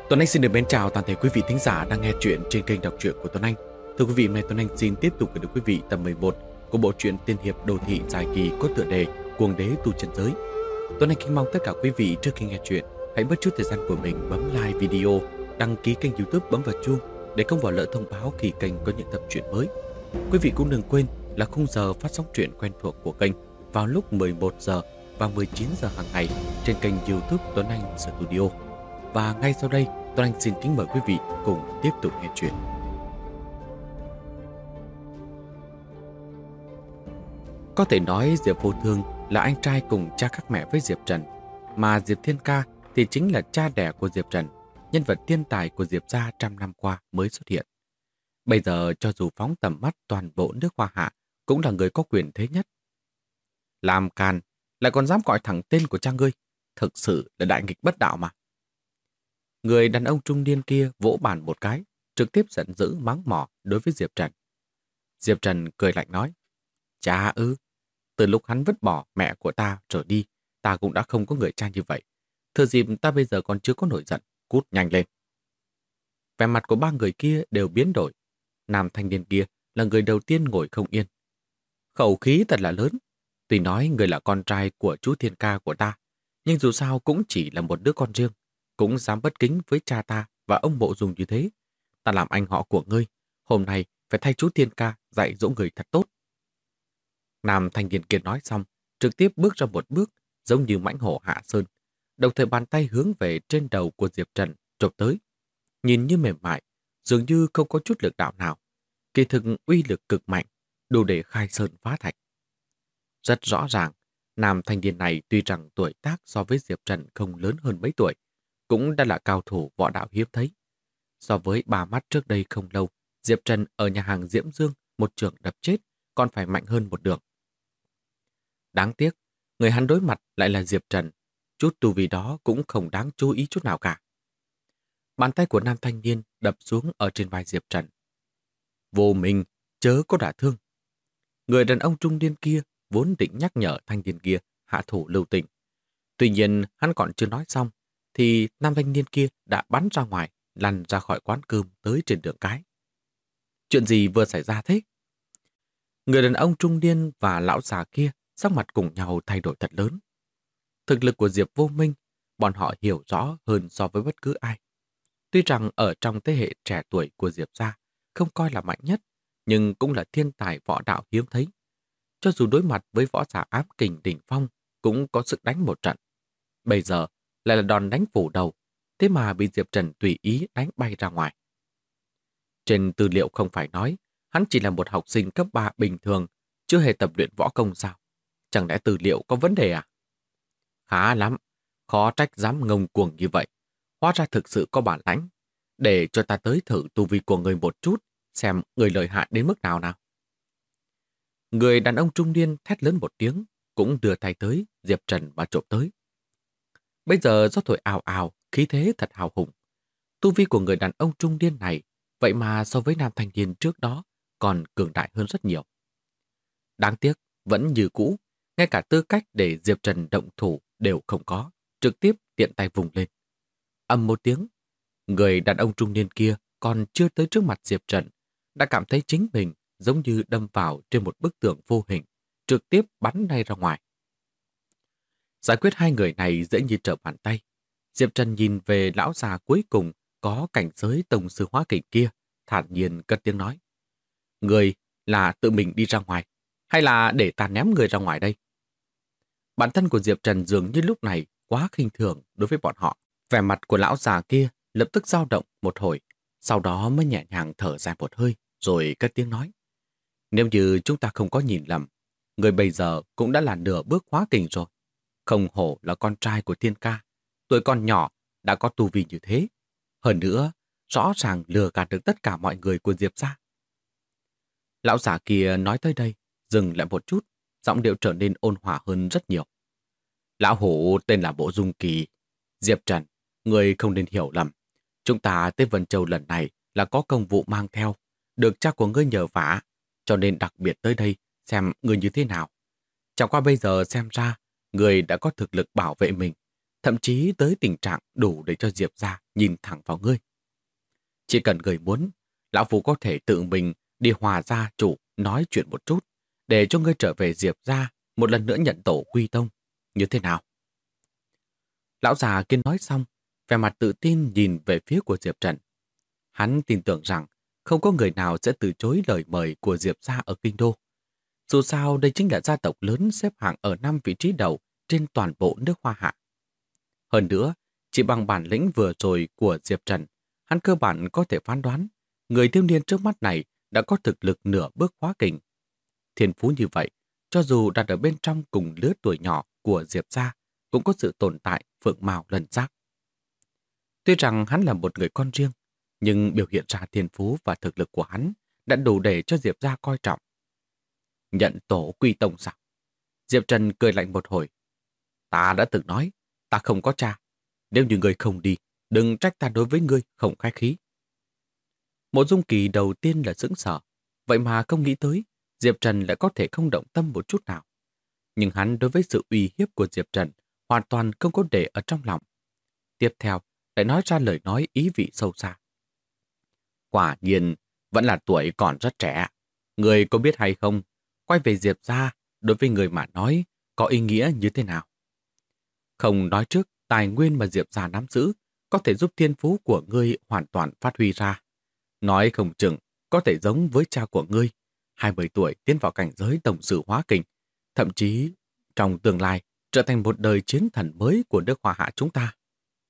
Tuấn Anh xin được mến chào toàn thể quý vị thính giả đang nghe chuyện trên kênh đọc truyện của Tuấn Anh. Thưa quý vị, hôm nay Tuấn Anh xin tiếp tục gửi đến quý vị tập 11 của bộ truyện tiên hiệp đô thị dài kỳ có tựa đề Cuồng đế tu chân giới. Tuấn Anh kính mong tất cả quý vị trước khi nghe chuyện hãy bớt chút thời gian của mình bấm like video, đăng ký kênh YouTube, bấm vào chuông để không bỏ lỡ thông báo khi kênh có những tập truyện mới. Quý vị cũng đừng quên là khung giờ phát sóng truyện quen thuộc của kênh vào lúc 11 giờ và 19 giờ hàng ngày trên kênh YouTube Tuấn Anh Studio. Và ngay sau đây, Tuấn Anh xin kính mời quý vị cùng tiếp tục nghe chuyện. Có thể nói Diệp Vô Thương là anh trai cùng cha khác mẹ với Diệp Trần, mà Diệp Thiên Ca thì chính là cha đẻ của Diệp Trần, nhân vật thiên tài của Diệp gia trăm năm qua mới xuất hiện. Bây giờ cho dù phóng tầm mắt toàn bộ nước Hoa Hạ cũng là người có quyền thế nhất. Làm càn, lại còn dám gọi thẳng tên của cha ngươi, thực sự là đại nghịch bất đạo mà. Người đàn ông trung niên kia vỗ bàn một cái, trực tiếp giận dữ mắng mỏ đối với Diệp Trần. Diệp Trần cười lạnh nói, cha ư, từ lúc hắn vứt bỏ mẹ của ta trở đi, ta cũng đã không có người cha như vậy. Thừa dịp ta bây giờ còn chưa có nổi giận, cút nhanh lên. Vẻ mặt của ba người kia đều biến đổi. Nam thanh niên kia là người đầu tiên ngồi không yên. Khẩu khí thật là lớn. Tuy nói người là con trai của chú Thiên Ca của ta, nhưng dù sao cũng chỉ là một đứa con riêng, cũng dám bất kính với cha ta và ông Mộ Dung như thế. Ta làm anh họ của ngươi, hôm nay phải thay chú Thiên Ca dạy dỗ người thật tốt. Nam thanh niên kia nói xong, trực tiếp bước ra một bước, giống như mãnh hổ hạ sơn, đồng thời bàn tay hướng về trên đầu của Diệp Trần chộp tới. Nhìn như mềm mại, dường như không có chút lực đạo nào. Kỳ thực uy lực cực mạnh, đủ để khai sơn phá thạch. Rất rõ ràng, nam thanh niên này tuy rằng tuổi tác so với Diệp Trần không lớn hơn mấy tuổi, cũng đã là cao thủ võ đạo hiếm thấy. So với ba mắt trước đây không lâu, Diệp Trần ở nhà hàng Diễm Dương một trường đập chết còn phải mạnh hơn một đường. Đáng tiếc, người hắn đối mặt lại là Diệp Trần, chút tu vi đó cũng không đáng chú ý chút nào cả. Bàn tay của nam thanh niên đập xuống ở trên vai Diệp Trần. Vô mình, chớ có đả thương. Người đàn ông trung niên kia vốn định nhắc nhở thanh niên kia hạ thủ lưu tình. Tuy nhiên hắn còn chưa nói xong, thì nam thanh niên kia đã bắn ra ngoài, lăn ra khỏi quán cơm tới trên đường cái. Chuyện gì vừa xảy ra thế? Người đàn ông trung niên và lão già kia sắc mặt cùng nhau thay đổi thật lớn. Thực lực của Diệp Vô Minh, bọn họ hiểu rõ hơn so với bất cứ ai. Tuy rằng ở trong thế hệ trẻ tuổi của Diệp gia không coi là mạnh nhất, nhưng cũng là thiên tài võ đạo hiếm thấy. Cho dù đối mặt với võ giả ám kình đỉnh phong, cũng có sức đánh một trận. Bây giờ lại là đòn đánh phủ đầu, thế mà bị Diệp Trần tùy ý đánh bay ra ngoài. Trên tư liệu không phải nói, hắn chỉ là một học sinh cấp 3 bình thường, chưa hề tập luyện võ công sao? Chẳng lẽ tư liệu có vấn đề à? Khá lắm, khó trách dám ngông cuồng như vậy. Hóa ra thực sự có bản lãnh. Để cho ta tới thử tu vi của người một chút, xem người lợi hại đến mức nào nào. Người đàn ông trung niên thét lớn một tiếng, cũng đưa tay tới, Diệp Trần mà trộm tới. Bây giờ gió thổi ào ào, khí thế thật hào hùng. Tu vi của người đàn ông trung niên này, vậy mà so với nam thanh niên trước đó, còn cường đại hơn rất nhiều. Đáng tiếc, vẫn như cũ, ngay cả tư cách để Diệp Trần động thủ đều không có, trực tiếp tiện tay vùng lên. Ầm một tiếng, người đàn ông trung niên kia còn chưa tới trước mặt Diệp Trần, đã cảm thấy chính mình giống như đâm vào trên một bức tường vô hình, trực tiếp bắn ngay ra ngoài. Giải quyết hai người này dễ như trở bàn tay. Diệp Trần nhìn về lão già cuối cùng có cảnh giới tông sư hóa kình kia, thản nhiên cất tiếng nói. Người là tự mình đi ra ngoài, hay là để ta ném người ra ngoài đây? Bản thân của Diệp Trần dường như lúc này quá khinh thường đối với bọn họ. Vẻ mặt của lão già kia lập tức dao động một hồi, sau đó mới nhẹ nhàng thở dài một hơi, rồi cất tiếng nói. Nếu như chúng ta không có nhìn lầm, người bây giờ cũng đã là nửa bước hóa kình rồi. Không hổ là con trai của Thiên Ca, tuổi còn nhỏ đã có tu vi như thế. Hơn nữa, rõ ràng lừa gạt được tất cả mọi người của Diệp gia. Lão giả kia nói tới đây, dừng lại một chút, giọng điệu trở nên ôn hòa hơn rất nhiều. Lão hổ tên là Mộ Dung Kỳ. Diệp Trần, người không nên hiểu lầm. Chúng ta tới Vân Châu lần này là có công vụ mang theo, được cha của ngươi nhờ vả, cho nên đặc biệt tới đây xem ngươi như thế nào. Chẳng qua bây giờ xem ra, người đã có thực lực bảo vệ mình, thậm chí tới tình trạng đủ để cho Diệp gia nhìn thẳng vào ngươi. Chỉ cần người muốn, lão phu có thể tự mình đi hòa gia chủ nói chuyện một chút, để cho ngươi trở về Diệp gia một lần nữa nhận tổ quy tông. Như thế nào? Lão già kia nói xong, vẻ mặt tự tin nhìn về phía của Diệp Trần. Hắn tin tưởng rằng không có người nào sẽ từ chối lời mời của Diệp gia ở Kinh Đô. Dù sao đây chính là gia tộc lớn xếp hạng ở 5 vị trí đầu trên toàn bộ nước Hoa Hạ. Hơn nữa, chỉ bằng bản lĩnh vừa rồi của Diệp Trần, hắn cơ bản có thể phán đoán người thiếu niên trước mắt này đã có thực lực nửa bước hóa kình. Thiên phú như vậy, cho dù đặt ở bên trong cùng lứa tuổi nhỏ của Diệp gia, cũng có sự tồn tại phượng mào lân giác. Tuy rằng hắn là một người con riêng, nhưng biểu hiện ra thiên phú và thực lực của hắn đã đủ để cho Diệp gia coi trọng. Nhận tổ quy tông sao? Diệp Trần cười lạnh một hồi. Ta đã từng nói, ta không có cha. Nếu như ngươi không đi, đừng trách ta đối với ngươi không khách khí. Mộ Dung Kỳ đầu tiên là sững sờ, vậy mà không nghĩ tới Diệp Trần lại có thể không động tâm một chút nào. Nhưng hắn đối với sự uy hiếp của Diệp Trần hoàn toàn không có để ở trong lòng. Tiếp theo, lại nói ra lời nói ý vị sâu xa. Quả nhiên, vẫn là tuổi còn rất trẻ. Người có biết hay không, quay về Diệp gia, đối với người mà nói, có ý nghĩa như thế nào? Không nói trước, tài nguyên mà Diệp gia nắm giữ có thể giúp thiên phú của ngươi hoàn toàn phát huy ra. Nói không chừng, có thể giống với cha của ngươi, 20 tuổi tiến vào cảnh giới tổng sự hóa kình, thậm chí trong tương lai trở thành một đời chiến thần mới của nước Hoa Hạ chúng ta.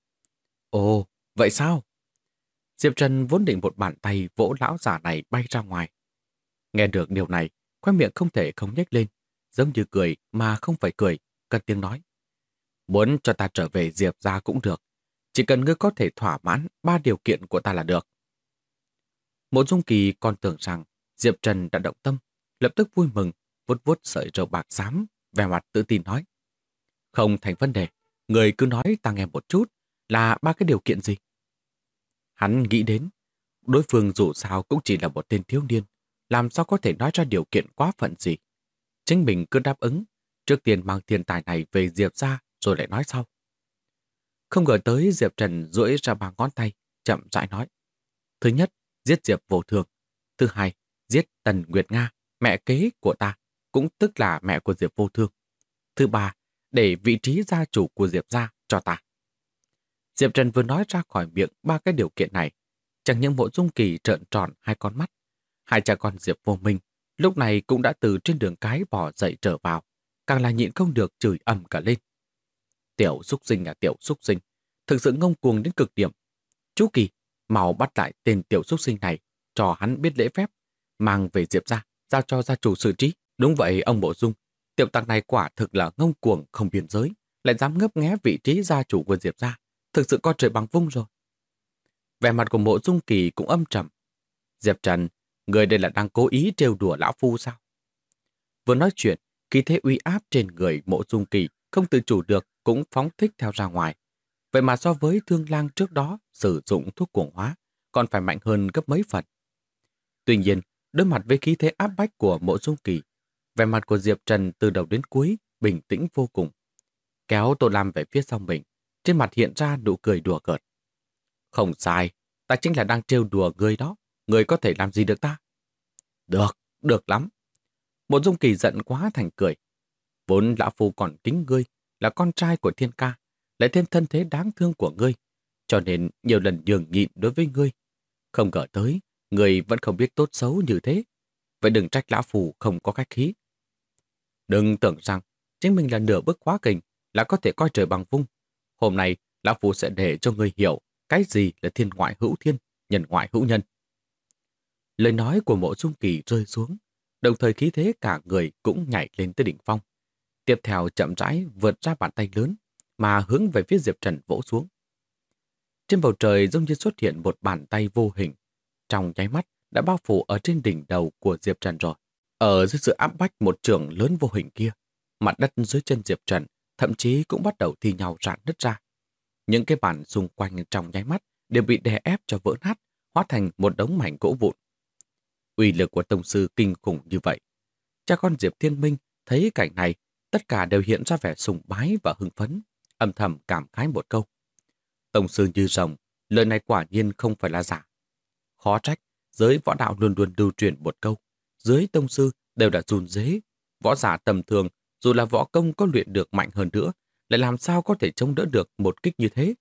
Ồ, vậy sao? Diệp Trần vốn định một bàn tay vỗ lão già này bay ra ngoài. Nghe được điều này, khóe miệng không thể không nhếch lên, giống như cười mà không phải cười, cất tiếng nói. Muốn cho ta trở về Diệp gia cũng được, chỉ cần ngươi có thể thỏa mãn 3 điều kiện của ta là được. Mộ Dung Kỳ còn tưởng rằng Diệp Trần đã động tâm, lập tức vui mừng, vuốt vuốt sợi râu bạc xám, vẻ mặt tự tin nói. Không thành vấn đề, người cứ nói ta nghe một chút, là 3 cái điều kiện gì? Hắn nghĩ đến, đối phương dù sao cũng chỉ là một tên thiếu niên, làm sao có thể nói ra điều kiện quá phận gì. Chính mình cứ đáp ứng, trước tiên mang tiền tài này về Diệp gia rồi lại nói sau. Không ngờ tới Diệp Trần duỗi ra 3 ngón tay, chậm rãi nói. Thứ nhất, giết Diệp Vô Thường. Thứ hai, giết Tần Nguyệt Nga, mẹ kế của ta, cũng tức là mẹ của Diệp Vô Thương. Thứ ba, để vị trí gia chủ của Diệp gia cho ta. Diệp Trần vừa nói ra khỏi miệng 3 cái điều kiện này, chẳng những Mộ Dung Kỳ trợn tròn 2 con mắt. Hai cha con Diệp Vô Minh lúc này cũng đã từ trên đường cái bò dậy trở vào, càng là nhịn không được chửi ầm cả lên. Tiểu xúc sinh à tiểu xúc sinh, thực sự ngông cuồng đến cực điểm. Chú Kỳ, mau bắt lại tên tiểu xúc sinh này, cho hắn biết lễ phép, mang về Diệp gia, giao cho gia chủ xử trí. Đúng vậy ông Mộ Dung, tiểu tặc này quả thực là ngông cuồng không biên giới, lại dám ngấp nghé vị trí gia chủ của Diệp gia, thực sự coi trời bằng vung rồi. Vẻ mặt của Mộ Dung Kỳ cũng âm trầm. Diệp Trần, người đây là đang cố ý trêu đùa lão phu sao? Vừa nói chuyện, khí thế uy áp trên người Mộ Dung Kỳ không tự chủ được cũng phóng thích theo ra ngoài. Vậy mà so với Thương Lang trước đó sử dụng thuốc cuồng hóa, còn phải mạnh hơn gấp mấy phần. Tuy nhiên, đối mặt với khí thế áp bách của Mộ Dung Kỳ, vẻ mặt của Diệp Trần từ đầu đến cuối bình tĩnh vô cùng. Kéo Tô Lam về phía sau mình, trên mặt hiện ra nụ cười đùa cợt. Không sai, ta chính là đang trêu đùa người đó, người có thể làm gì được ta? Được, được lắm. Mộ Dung Kỳ giận quá thành cười. Vốn lão phu còn kính ngươi, là con trai của Thiên Ca, lại thêm thân thế đáng thương của ngươi, cho nên nhiều lần nhường nhịn đối với ngươi. Không ngờ tới, ngươi vẫn không biết tốt xấu như thế. Vậy đừng trách lão phu không có khách khí. Đừng tưởng rằng chính mình là nửa bước hóa kình là có thể coi trời bằng vung. Hôm nay, lão phu sẽ để cho ngươi hiểu cái gì là thiên ngoại hữu thiên, nhân ngoại hữu nhân. Lời nói của Mộ Dung Kỳ rơi xuống, đồng thời khí thế cả người cũng nhảy lên tới đỉnh phong. Tiếp theo chậm rãi vượt ra bàn tay lớn, mà hướng về phía Diệp Trần vỗ xuống. Trên bầu trời giống như xuất hiện một bàn tay vô hình, trong nháy mắt đã bao phủ ở trên đỉnh đầu của Diệp Trần rồi. Ở dưới sự áp bách một chưởng lớn vô hình kia, mặt đất dưới chân Diệp Trần thậm chí cũng bắt đầu thi nhau rạn nứt ra. Những cái bàn xung quanh trong nháy mắt đều bị đè ép cho vỡ nát, hóa thành một đống mảnh gỗ vụn. Uy lực của tông sư kinh khủng như vậy. Cha con Diệp Thiên Minh thấy cảnh này, tất cả đều hiện ra vẻ sùng bái và hưng phấn, âm thầm cảm khái một câu. Tông sư như rồng, lời này quả nhiên không phải là giả. Khó trách, giới võ đạo luôn luôn lưu truyền một câu. Dưới tông sư đều là run rế. Võ giả tầm thường, dù là võ công có luyện được mạnh hơn nữa, lại làm sao có thể chống đỡ được một kích như thế.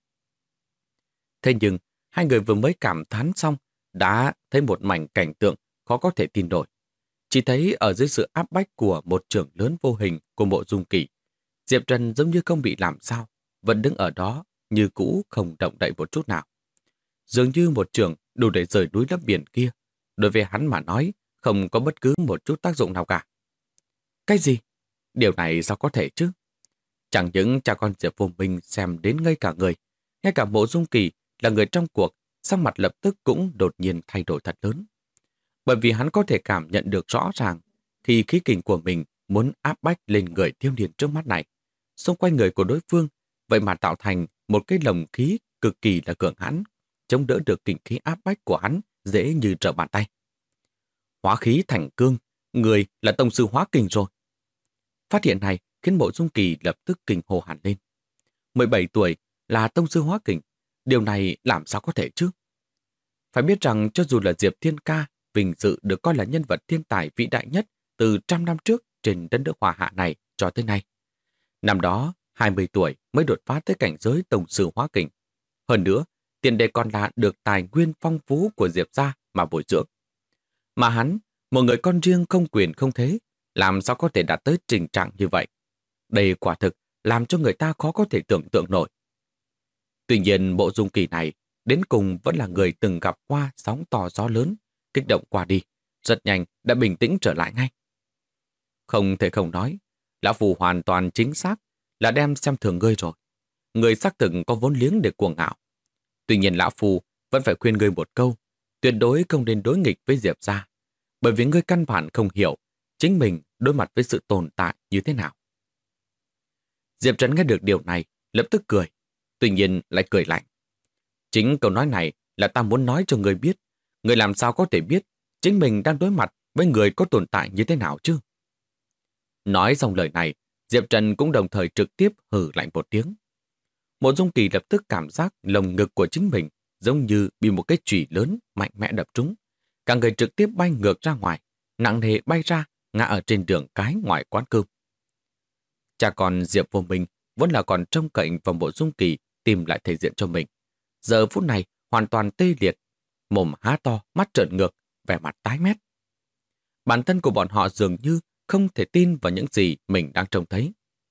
Thế nhưng, hai người vừa mới cảm thán xong, đã thấy một mảnh cảnh tượng khó có thể tin nổi. Chỉ thấy ở dưới sự áp bách của một trưởng lớn vô hình của Mộ Dung Kỳ, Diệp Trần giống như không bị làm sao, vẫn đứng ở đó như cũ không động đậy một chút nào. Dường như một trường đủ để rời núi lấp biển kia, đối với hắn mà nói không có bất cứ một chút tác dụng nào cả. Cái gì? Điều này sao có thể chứ? Chẳng những cha con Diệp Vô Minh xem đến ngây cả người, ngay cả Mộ Dung Kỳ là người trong cuộc, sắc mặt lập tức cũng đột nhiên thay đổi thật lớn. Bởi vì hắn có thể cảm nhận được rõ ràng khi khí kình của mình muốn áp bách lên người thiếu niên trước mắt này. Xung quanh người của đối phương, vậy mà tạo thành một cái lồng khí cực kỳ là cường hãn, chống đỡ được kình khí áp bách của hắn dễ như trở bàn tay. Hóa khí thành cương, người là tông sư hóa kình rồi. Phát hiện này khiến Mộ Dung Kỳ lập tức kinh hô hẳn lên. 17 tuổi là tông sư hóa kình, điều này làm sao có thể chứ? Phải biết rằng cho dù là Diệp Thiên Ca vinh dự được coi là nhân vật thiên tài vĩ đại nhất từ trăm năm trước trên đất nước Hoa Hạ này cho tới nay. Năm đó, 20 tuổi mới đột phá tới cảnh giới tông sư hóa kình. Hơn nữa, tiền đề còn là được tài nguyên phong phú của Diệp gia mà bồi dưỡng. Mà hắn, một người con riêng không quyền không thế, làm sao có thể đạt tới trình trạng như vậy? Đây quả thực làm cho người ta khó có thể tưởng tượng nổi. Tuy nhiên, Mộ Dung Kỳ này đến cùng vẫn là người từng gặp qua sóng to gió lớn, kích động qua đi, rất nhanh đã bình tĩnh trở lại ngay. Không thể không nói, Lão Phu hoàn toàn chính xác là đem xem thường ngươi rồi. Ngươi xác thực có vốn liếng để cuồng ngạo. Tuy nhiên Lão Phu vẫn phải khuyên ngươi một câu, tuyệt đối không nên đối nghịch với Diệp gia, bởi vì ngươi căn bản không hiểu chính mình đối mặt với sự tồn tại như thế nào. Diệp Trấn nghe được điều này, lập tức cười, tuy nhiên lại cười lạnh. Chính câu nói này là ta muốn nói cho ngươi biết, ngươi làm sao có thể biết chính mình đang đối mặt với người có tồn tại như thế nào chứ? Nói xong lời này, Diệp Trần cũng đồng thời trực tiếp hừ lạnh một tiếng. Mộ Dung Kỳ lập tức cảm giác lồng ngực của chính mình giống như bị một cái chùy lớn mạnh mẽ đập trúng. Cả người trực tiếp bay ngược ra ngoài, nặng nề bay ra, ngã ở trên đường cái ngoài quán cơm. Cha con Diệp Vô Minh vẫn là còn trông cậy vào Mộ Dung Kỳ tìm lại thể diện cho mình. Giờ phút này hoàn toàn tê liệt, mồm há to, mắt trợn ngược, vẻ mặt tái mét. Bản thân của bọn họ dường như không thể tin vào những gì mình đang trông thấy.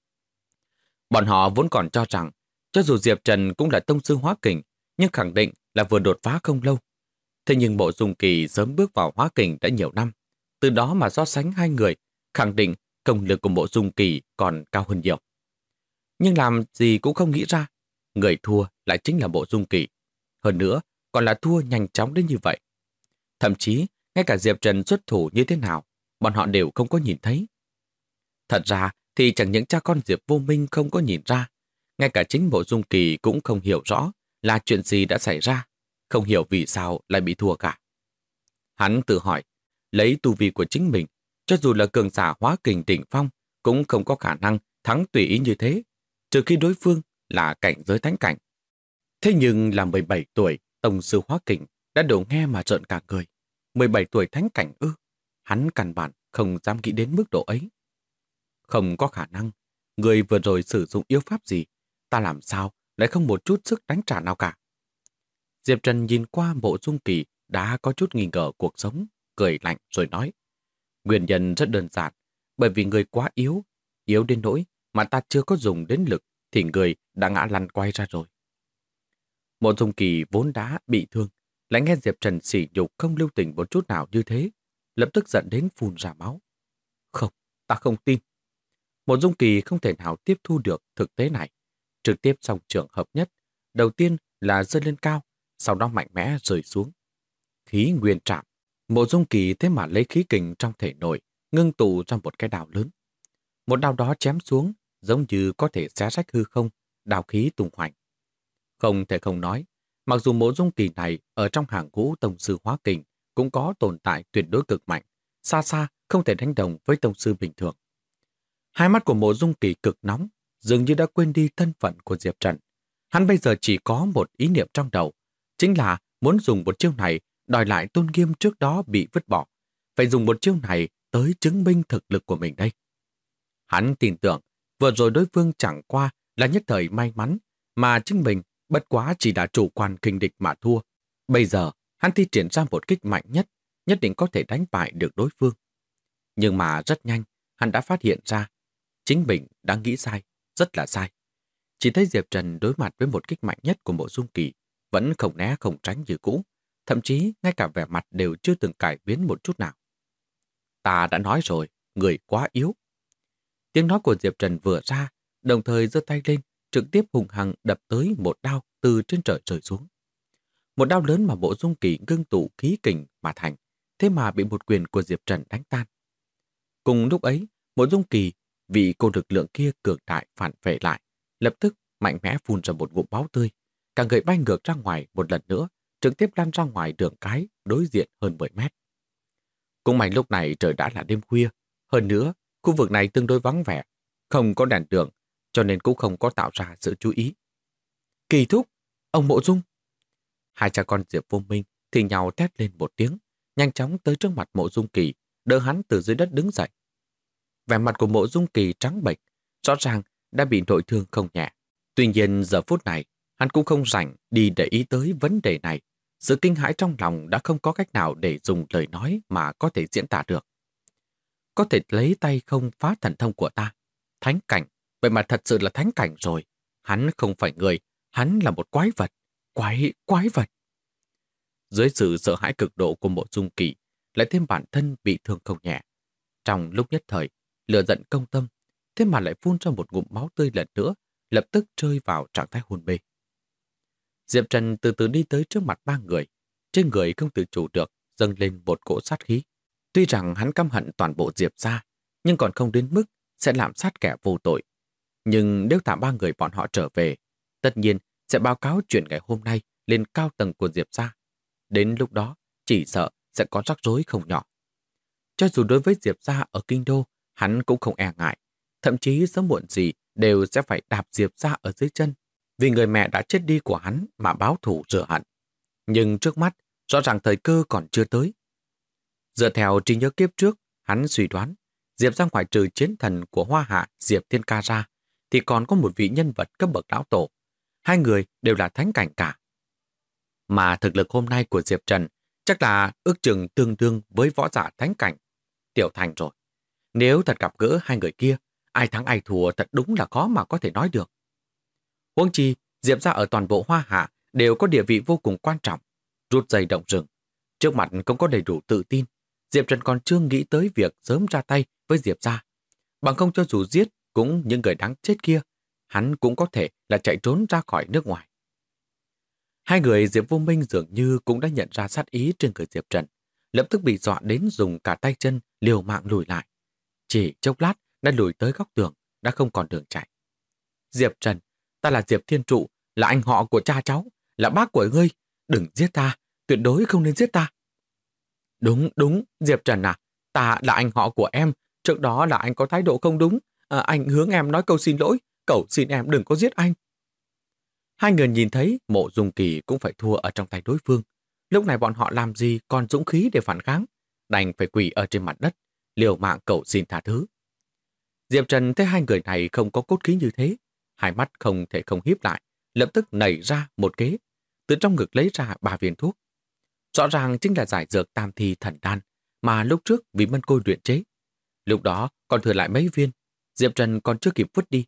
Bọn họ vốn còn cho rằng, cho dù Diệp Trần cũng là tông sư hóa kình, nhưng khẳng định là vừa đột phá không lâu. Thế nhưng Mộ Dung Kỳ sớm bước vào hóa kình đã nhiều năm, từ đó mà so sánh hai người, khẳng định công lực của Mộ Dung Kỳ còn cao hơn nhiều. Nhưng làm gì cũng không nghĩ ra, người thua lại chính là Mộ Dung Kỳ. Hơn nữa, còn là thua nhanh chóng đến như vậy. Thậm chí, ngay cả Diệp Trần xuất thủ như thế nào, bọn họ đều không có nhìn thấy. Thật ra thì chẳng những cha con Diệp Vô Minh không có nhìn ra, ngay cả chính Mộ Dung Kỳ cũng không hiểu rõ là chuyện gì đã xảy ra, không hiểu vì sao lại bị thua cả. Hắn tự hỏi, lấy tu vi của chính mình, cho dù là cường giả hóa kình đỉnh phong, cũng không có khả năng thắng tùy ý như thế, trừ khi đối phương là cảnh giới thánh cảnh. Thế nhưng là 17 tuổi, tông sư hóa kình đã đủ nghe mà trợn cả người. 17 tuổi thánh cảnh ư? Hắn căn bản không dám nghĩ đến mức độ ấy. Không có khả năng, người vừa rồi sử dụng yêu pháp gì, ta làm sao lại không một chút sức đánh trả nào cả. Diệp Trần nhìn qua Mộ Dung Kỳ đã có chút nghi ngờ cuộc sống, cười lạnh rồi nói. Nguyên nhân rất đơn giản, bởi vì người quá yếu, yếu đến nỗi mà ta chưa có dùng đến lực thì người đã ngã lăn quay ra rồi. Mộ Dung Kỳ vốn đã bị thương, lại nghe Diệp Trần sỉ nhục không lưu tình một chút nào như thế, lập tức giận đến phun ra máu. Không, ta không tin. Mộ Dung Kỳ không thể nào tiếp thu được thực tế này, trực tiếp xong trường hợp nhất, đầu tiên là giơ lên cao, sau đó mạnh mẽ rơi xuống. Khí nguyên trảm, Mộ Dung Kỳ thế mà lấy khí kình trong thể nội, ngưng tụ ra một cái đao lớn. Một đao đó chém xuống, giống như có thể xé rách hư không, đao khí tung hoành. Không thể không nói, mặc dù Mộ Dung Kỳ này ở trong hàng ngũ tông sư hóa kình cũng có tồn tại tuyệt đối cực mạnh, xa xa không thể đánh đồng với tông sư bình thường. Hai mắt của Mộ Dung Kỳ cực nóng, dường như đã quên đi thân phận của Diệp Trần. Hắn bây giờ chỉ có một ý niệm trong đầu, chính là muốn dùng một chiêu này đòi lại tôn nghiêm trước đó bị vứt bỏ. Phải dùng một chiêu này tới chứng minh thực lực của mình đây. Hắn tin tưởng, vừa rồi đối phương chẳng qua là nhất thời may mắn, mà chính mình bất quá chỉ đã chủ quan kinh địch mà thua. Bây giờ, hắn thi triển ra một kích mạnh nhất, nhất định có thể đánh bại được đối phương. Nhưng mà rất nhanh, hắn đã phát hiện ra, chính mình đã nghĩ sai, rất là sai. Chỉ thấy Diệp Trần đối mặt với một kích mạnh nhất của Mộ Dung Kỳ, vẫn không né không tránh như cũ, thậm chí ngay cả vẻ mặt đều chưa từng cải biến một chút nào. Ta đã nói rồi, người quá yếu. Tiếng nói của Diệp Trần vừa ra, đồng thời giơ tay lên, trực tiếp hùng hăng đập tới một đao từ trên trời rơi xuống. Một đao lớn mà Mộ Dung Kỳ ngưng tụ khí kình mà thành, thế mà bị một quyền của Diệp Trần đánh tan. Cùng lúc ấy, Mộ Dung Kỳ vì cô lực lượng kia cường đại phản vệ lại, lập tức mạnh mẽ phun ra một ngụm máu tươi, cả người bay ngược ra ngoài một lần nữa, trực tiếp lăn ra ngoài đường cái đối diện hơn 10 mét. Cũng may lúc này trời đã là đêm khuya, hơn nữa khu vực này tương đối vắng vẻ, không có đèn đường, cho nên cũng không có tạo ra sự chú ý. Kỳ thúc, ông Mộ Dung. Hai cha con Diệp Vô Minh thì nhau thét lên một tiếng, nhanh chóng tới trước mặt Mộ Dung Kỳ, đỡ hắn từ dưới đất đứng dậy. Vẻ mặt của Mộ Dung Kỳ trắng bệch, rõ ràng đã bị nội thương không nhẹ. Tuy nhiên giờ phút này, hắn cũng không rảnh đi để ý tới vấn đề này. Sự kinh hãi trong lòng đã không có cách nào để dùng lời nói mà có thể diễn tả được. Có thể lấy tay không phá thần thông của ta. Thánh cảnh, vậy mà thật sự là thánh cảnh rồi. Hắn không phải người, hắn là một quái vật. Quái vật. Dưới sự sợ hãi cực độ của Mộ Dung Kỳ, lại thêm bản thân bị thương không nhẹ. Trong lúc nhất thời, lửa giận công tâm, thế mà lại phun ra một ngụm máu tươi lần nữa, lập tức rơi vào trạng thái hôn mê. Diệp Trần từ từ đi tới trước mặt ba người, trên người không tự chủ được dâng lên một cỗ sát khí. Tuy rằng hắn căm hận toàn bộ Diệp gia, nhưng còn không đến mức sẽ làm sát kẻ vô tội. Nhưng nếu thả ba người bọn họ trở về, tất nhiên sẽ báo cáo chuyện ngày hôm nay lên cao tầng của Diệp gia. Đến lúc đó, chỉ sợ sẽ có rắc rối không nhỏ. Cho dù đối với Diệp gia ở Kinh Đô, hắn cũng không e ngại. Thậm chí sớm muộn gì đều sẽ phải đạp Diệp gia ở dưới chân, vì người mẹ đã chết đi của hắn mà báo thù rửa hận. Nhưng trước mắt, rõ ràng thời cơ còn chưa tới. Dựa theo trí nhớ kiếp trước, hắn suy đoán, Diệp gia ngoại trừ chiến thần của Hoa Hạ Diệp Thiên Ca ra, thì còn có một vị nhân vật cấp bậc lão tổ. Hai người đều là thánh cảnh cả. Mà thực lực hôm nay của Diệp Trần chắc là ước chừng tương đương với võ giả thánh cảnh. Tiểu thành rồi. Nếu thật gặp gỡ hai người kia, ai thắng ai thua thật đúng là khó mà có thể nói được. Huống chi, Diệp gia ở toàn bộ Hoa Hạ đều có địa vị vô cùng quan trọng, rút dây động rừng. Trước mặt không có đầy đủ tự tin, Diệp Trần còn chưa nghĩ tới việc sớm ra tay với Diệp gia. Bằng không cho dù giết cũng những người đáng chết kia, hắn cũng có thể là chạy trốn ra khỏi nước ngoài. Hai người Diệp Vô Minh dường như cũng đã nhận ra sát ý trên người Diệp Trần, lập tức bị dọa đến dùng cả tay chân liều mạng lùi lại. Chỉ chốc lát đã lùi tới góc tường, đã không còn đường chạy. Diệp Trần, ta là Diệp Thiên Trụ, là anh họ của cha cháu, là bác của ngươi. Đừng giết ta, tuyệt đối không nên giết ta. Đúng, Diệp Trần à, ta là anh họ của em, trước đó là anh có thái độ không đúng. Anh hướng em nói câu xin lỗi, cậu xin em đừng có giết anh. Hai người nhìn thấy Mộ Dung Kỳ cũng phải thua ở trong tay đối phương. Lúc này bọn họ làm gì còn dũng khí để phản kháng, đành phải quỳ ở trên mặt đất, liều mạng cầu xin tha thứ. Diệp Trần thấy hai người này không có cốt khí như thế, hai mắt không thể không híp lại, lập tức nảy ra một kế, từ trong ngực lấy ra 3 viên thuốc. Rõ ràng chính là giải dược tam thi thần đan mà lúc trước vì Mân Côi luyện chế. Lúc đó còn thừa lại mấy viên, Diệp Trần còn chưa kịp vứt đi.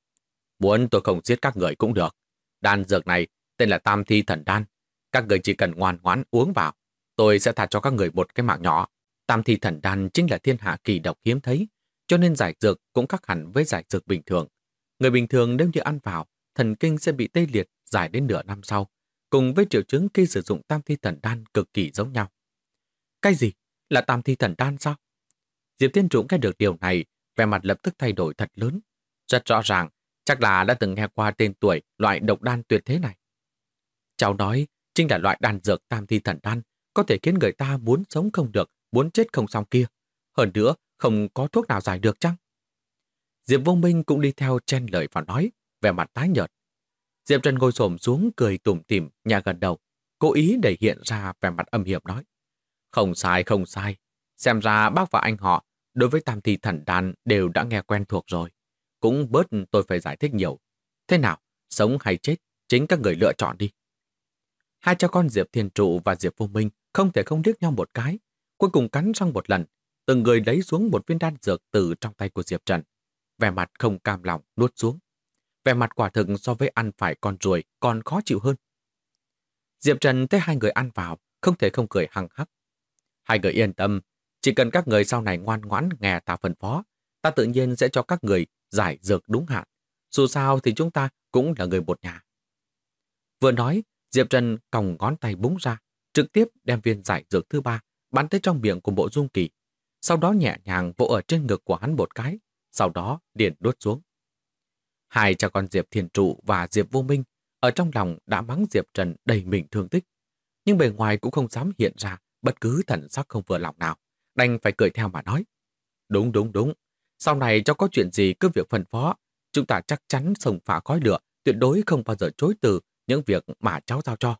Muốn tôi không giết các người cũng được. Đan dược này tên là tam thi thần đan. Các người chỉ cần ngoan ngoãn uống vào, tôi sẽ tha cho các người một cái mạng nhỏ. Tam thi thần đan chính là thiên hạ kỳ độc hiếm thấy, cho nên giải dược cũng khác hẳn với giải dược bình thường. Người bình thường nếu như ăn vào, thần kinh sẽ bị tê liệt dài đến nửa năm sau, cùng với triệu chứng khi sử dụng tam thi thần đan cực kỳ giống nhau. Cái gì? Là tam thi thần đan sao? Diệp Thiên Trụ nghe được điều này, vẻ mặt lập tức thay đổi thật lớn. Rất rõ ràng, chắc là đã từng nghe qua tên tuổi loại độc đan tuyệt thế này. Cháu nói, chính là loại đan dược tam thi thần đan, có thể khiến người ta muốn sống không được, muốn chết không xong kia. Hơn nữa, không có thuốc nào giải được chăng? Diệp Vô Minh cũng đi theo chen lời và nói, vẻ mặt tái nhợt. Diệp Trần ngồi xổm xuống cười tủm tỉm, nhà gần đầu, cố ý để hiện ra vẻ mặt âm hiểm nói. Không sai, không sai. Xem ra bác và anh họ đối với tam thi thần đan đều đã nghe quen thuộc rồi. Cũng bớt tôi phải giải thích nhiều. Thế nào, sống hay chết, chính các người lựa chọn đi. Hai cha con Diệp Thiên Trụ và Diệp Vô Minh không thể không liếc nhau một cái, cuối cùng cắn răng một lần, từng người lấy xuống một viên đan dược từ trong tay của Diệp Trần. Vẻ mặt không cam lòng nuốt xuống. Vẻ mặt quả thực so với ăn phải con ruồi còn khó chịu hơn. Diệp Trần thấy hai người ăn vào, không thể không cười hăng hắc. Hai người yên tâm, chỉ cần các người sau này ngoan ngoãn nghe ta phân phó, ta tự nhiên sẽ cho các người giải dược đúng hạn. Dù sao thì chúng ta cũng là người một nhà. Vừa nói, Diệp Trần còng ngón tay búng ra, trực tiếp đem viên giải dược thứ ba bắn tới trong miệng của Mộ Dung Kỳ. Sau đó nhẹ nhàng vỗ ở trên ngực của hắn một cái, sau đó liền đuốt xuống. Hai cha con Diệp Thiên Trụ và Diệp Vô Minh ở trong lòng đã mắng Diệp Trần đầy mình thương tích, nhưng bề ngoài cũng không dám hiện ra bất cứ thần sắc không vừa lòng nào, đành phải cười theo mà nói. Đúng, đúng, đúng. Sau này cho có chuyện gì cứ việc phân phó, chúng ta chắc chắn xông pha khói lửa, tuyệt đối không bao giờ chối từ những việc mà cháu giao cho.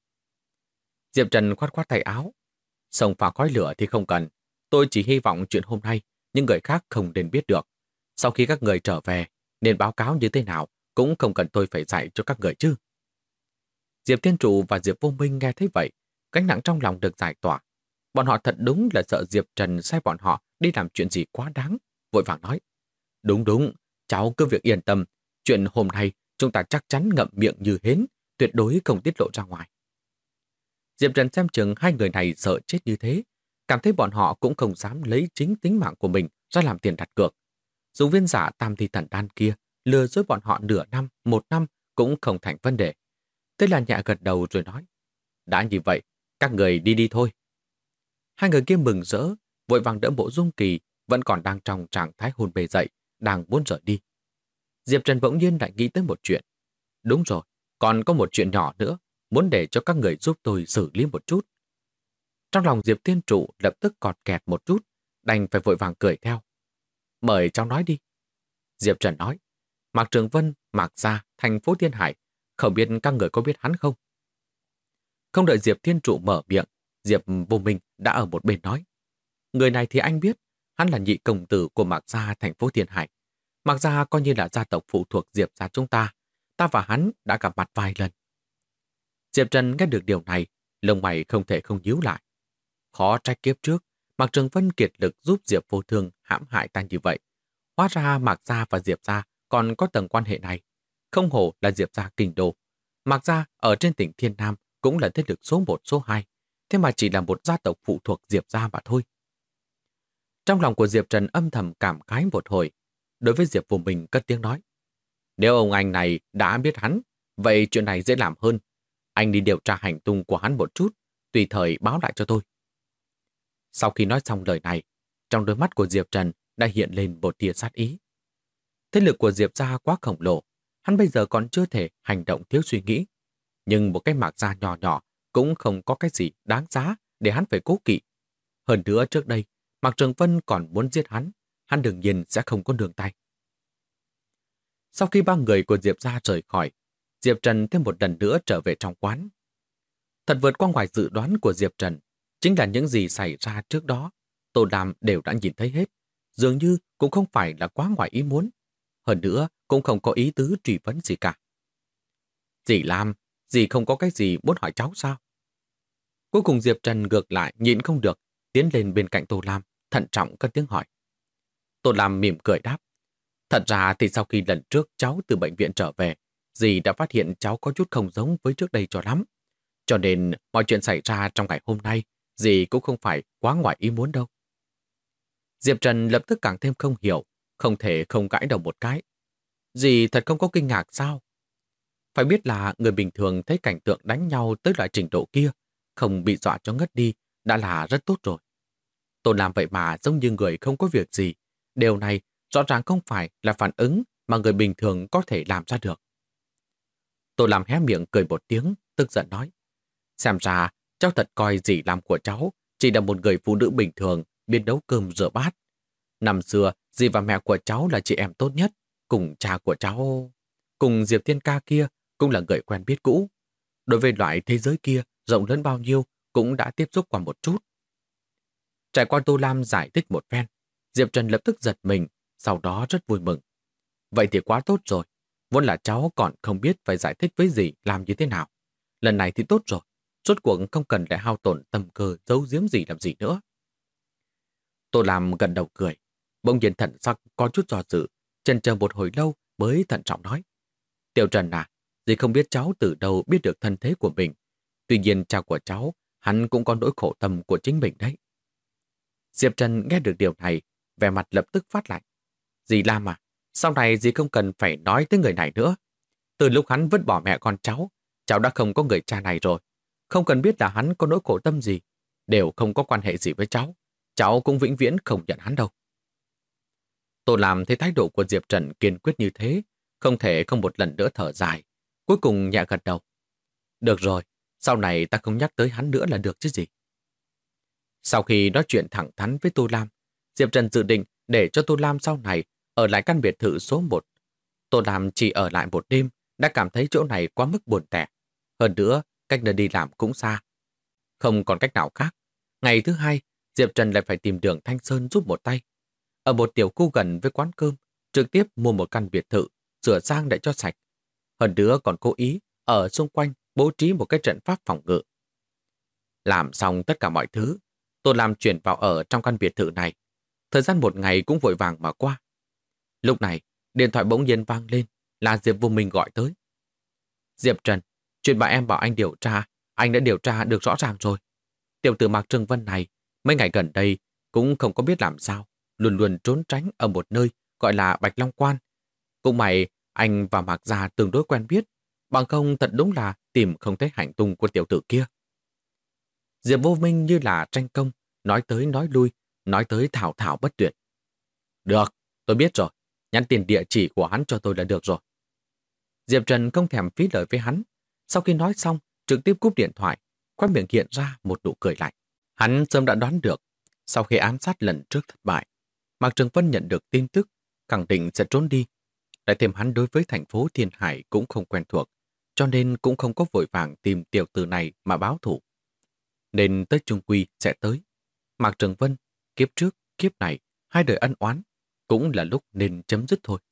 Diệp Trần khoát khoát tay áo. Xông pha khói lửa thì không cần. Tôi chỉ hy vọng chuyện hôm nay những người khác không nên biết được. Sau khi các người trở về, nên báo cáo như thế nào cũng không cần tôi phải dạy cho các người chứ. Diệp Thiên Trụ và Diệp Vô Minh nghe thấy vậy, gánh nặng trong lòng được giải tỏa. Bọn họ thật đúng là sợ Diệp Trần sai bọn họ đi làm chuyện gì quá đáng, vội vàng nói. Đúng đúng, cháu cứ việc yên tâm, chuyện hôm nay chúng ta chắc chắn ngậm miệng như hến, tuyệt đối không tiết lộ ra ngoài. Diệp Trần xem chừng hai người này sợ chết như thế, cảm thấy bọn họ cũng không dám lấy chính tính mạng của mình ra làm tiền đặt cược. Dùng viên giả tam thi thần đan kia, lừa dối bọn họ nửa năm, một năm cũng không thành vấn đề. Thế là nhẹ gật đầu rồi nói, đã như vậy, các người đi đi thôi. Hai người kia mừng rỡ, vội vàng đỡ Mộ Dung Kỳ vẫn còn đang trong trạng thái hôn mê dậy, đang muốn rời đi. Diệp Trần bỗng nhiên lại nghĩ tới một chuyện. Đúng rồi, còn có một chuyện nhỏ nữa, muốn để cho các người giúp tôi xử lý một chút. Trong lòng Diệp Thiên Trụ lập tức cọt kẹt một chút, đành phải vội vàng cười theo. Mời cháu nói đi. Diệp Trần nói, Mạc Trường Vân, Mạc Gia, thành phố Thiên Hải, không biết các người có biết hắn không? Không đợi Diệp Thiên Trụ mở miệng, Diệp Vô Minh đã ở một bên nói. Người này thì anh biết, hắn là nhị công tử của Mạc Gia thành phố Thiên Hải. Mạc Gia coi như là gia tộc phụ thuộc Diệp gia chúng ta. Ta và hắn đã gặp mặt vài lần. Diệp Trần nghe được điều này, lông mày không thể không nhíu lại. Khó trách kiếp trước, Mạc Trường Vân kiệt lực giúp Diệp Vô Thương hãm hại ta như vậy. Hóa ra Mạc Gia và Diệp Gia còn có tầng quan hệ này. Không hổ là Diệp Gia kinh đô. Mạc Gia ở trên tỉnh Thiên Nam cũng là thế lực số 1, số 2. Thế mà chỉ là một gia tộc phụ thuộc Diệp Gia mà thôi. Trong lòng của Diệp Trần âm thầm cảm khái một hồi. Đối với Diệp Vô Minh cất tiếng nói. Nếu ông anh này đã biết hắn, vậy chuyện này dễ làm hơn. Anh đi điều tra hành tung của hắn một chút, tùy thời báo lại cho tôi. Sau khi nói xong lời này, trong đôi mắt của Diệp Trần đã hiện lên một tia sát ý. Thế lực của Diệp gia quá khổng lồ, hắn bây giờ còn chưa thể hành động thiếu suy nghĩ. Nhưng một cái Mạc Gia nhỏ nhỏ cũng không có cái gì đáng giá để hắn phải cố kỵ. Hơn nữa trước đây, Mạc Trường Vân còn muốn giết hắn đương nhiên sẽ không có nương tay. Sau khi ba người của Diệp gia rời khỏi, Diệp Trần thêm một lần nữa trở về trong quán. Thật vượt qua ngoài dự đoán của Diệp Trần, chính là những gì xảy ra trước đó, Tô Lam đều đã nhìn thấy hết, dường như cũng không phải là quá ngoài ý muốn. Hơn nữa, cũng không có ý tứ truy vấn gì cả. Dì Lam, dì không có cái gì muốn hỏi cháu sao? Cuối cùng Diệp Trần ngược lại nhịn không được, tiến lên bên cạnh Tô Lam, thận trọng cất tiếng hỏi. Tô Lam mỉm cười đáp. Thật ra thì sau khi lần trước cháu từ bệnh viện trở về, dì đã phát hiện cháu có chút không giống với trước đây cho lắm. Cho nên mọi chuyện xảy ra trong ngày hôm nay, dì cũng không phải quá ngoài ý muốn đâu. Diệp Trần lập tức càng thêm không hiểu, không thể không gãi đầu một cái. Dì thật không có kinh ngạc sao? Phải biết là người bình thường thấy cảnh tượng đánh nhau tới loại trình độ kia, không bị dọa cho ngất đi, đã là rất tốt rồi. Tôi làm vậy mà giống như người không có việc gì. Điều này rõ ràng không phải là phản ứng mà người bình thường có thể làm ra được. Tôi làm hé miệng cười một tiếng, tức giận nói. Xem ra, cháu thật coi dì làm của cháu chỉ là một người phụ nữ bình thường biết nấu cơm rửa bát. Năm xưa, dì và mẹ của cháu là chị em tốt nhất, cùng cha của cháu, cùng Diệp Thiên Ca kia cũng là người quen biết cũ. Đối với loại thế giới kia rộng lớn bao nhiêu cũng đã tiếp xúc qua một chút. Trải qua Tô Lam giải thích một phen, Diệp Trần lập tức giật mình, sau đó rất vui mừng. Vậy thì quá tốt rồi, vốn là cháu còn không biết phải giải thích với dì làm như thế nào. Lần này thì tốt rồi, rốt cuộc không cần lại hao tổn tâm cơ giấu giếm gì làm gì nữa. Tô Lam gật đầu cười, bỗng nhiên thận sắc có chút do dự, chần chờ một hồi lâu mới thận trọng nói. Tiểu Trần à, dì không biết cháu từ đâu biết được thân thế của mình. Tuy nhiên cha của cháu, hắn cũng có nỗi khổ tâm của chính mình đấy. Diệp Trần nghe được điều này, vẻ mặt lập tức phát lạnh. Dì Lam à, sau này dì không cần phải nói tới người này nữa. Từ lúc hắn vứt bỏ mẹ con cháu đã không có người cha này rồi. Không cần biết là hắn có nỗi khổ tâm gì, đều không có quan hệ gì với cháu cũng vĩnh viễn không nhận hắn đâu. Tô Lam thấy thái độ của Diệp Trần kiên quyết như thế, không thể không một lần nữa thở dài, cuối cùng nhẹ gật đầu. Được rồi, sau này ta không nhắc tới hắn nữa là được chứ gì. Sau khi nói chuyện thẳng thắn với Tô Lam, Diệp Trần dự định để cho Tô Lam sau này ở lại căn biệt thự số 1. Tô Lam chỉ ở lại một đêm, đã cảm thấy chỗ này quá mức buồn tẻ. Hơn nữa, cách nơi đi làm cũng xa. Không còn cách nào khác. Ngày thứ hai, Diệp Trần lại phải tìm Đường Thanh Sơn giúp một tay. Ở một tiểu khu gần với quán cơm, trực tiếp mua một căn biệt thự, sửa sang để cho sạch. Hơn nữa còn cố ý ở xung quanh bố trí một cái trận pháp phòng ngự. Làm xong tất cả mọi thứ, Tô Lam chuyển vào ở trong căn biệt thự này. Thời gian một ngày cũng vội vàng mà qua. Lúc này, điện thoại bỗng nhiên vang lên, là Diệp Vô Minh gọi tới. Diệp Trần, chuyện bà em bảo anh điều tra, anh đã điều tra được rõ ràng rồi. Tiểu tử Mạc Trừng Vân này, mấy ngày gần đây cũng không có biết làm sao, luôn luôn trốn tránh ở một nơi gọi là Bạch Long Quan. Cũng may, anh và Mạc Gia tương đối quen biết, bằng không thật đúng là tìm không thấy hành tung của tiểu tử kia. Diệp Vô Minh như là tranh công, nói tới nói lui, nói tới thảo thảo bất tuyệt. Được, tôi biết rồi, nhắn tiền địa chỉ của hắn cho tôi là được rồi. Diệp Trần không thèm phí lời với hắn. Sau khi nói xong, trực tiếp cúp điện thoại, khóe miệng hiện ra một nụ cười lạnh. Hắn sớm đã đoán được, sau khi ám sát lần trước thất bại, Mạc Trường Vân nhận được tin tức, khẳng định sẽ trốn đi. Lại thêm hắn đối với thành phố Thiên Hải cũng không quen thuộc, cho nên cũng không có vội vàng tìm tiểu tử này mà báo thủ. Nên tới Trung Quy sẽ tới. Mạc Trường Vân, kiếp trước, kiếp này, hai đời ân oán, cũng là lúc nên chấm dứt thôi.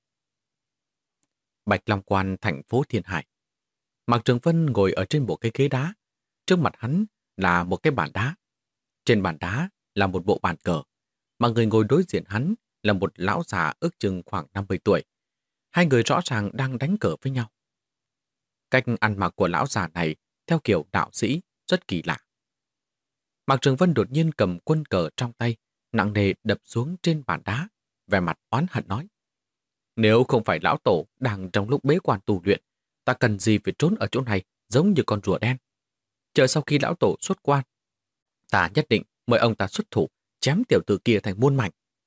Bạch Long Quan, thành phố Thiên Hải. Mạc Trường Vân ngồi ở trên một cái ghế đá. Trước mặt hắn là một cái bàn đá. Trên bàn đá là một bộ bàn cờ, mà người ngồi đối diện hắn là một lão già ước chừng khoảng 50 tuổi. Hai người rõ ràng đang đánh cờ với nhau. Cách ăn mặc của lão già này theo kiểu đạo sĩ rất kỳ lạ. Mạc Trường Vân đột nhiên cầm quân cờ trong tay, nặng nề đập xuống trên bàn đá, vẻ mặt oán hận nói. Nếu không phải lão tổ đang trong lúc bế quan tu luyện, ta cần gì phải trốn ở chỗ này giống như con rùa đen. Chờ sau khi lão tổ xuất quan, ta nhất định mời ông ta xuất thủ, chém tiểu tử kia thành muôn mảnh.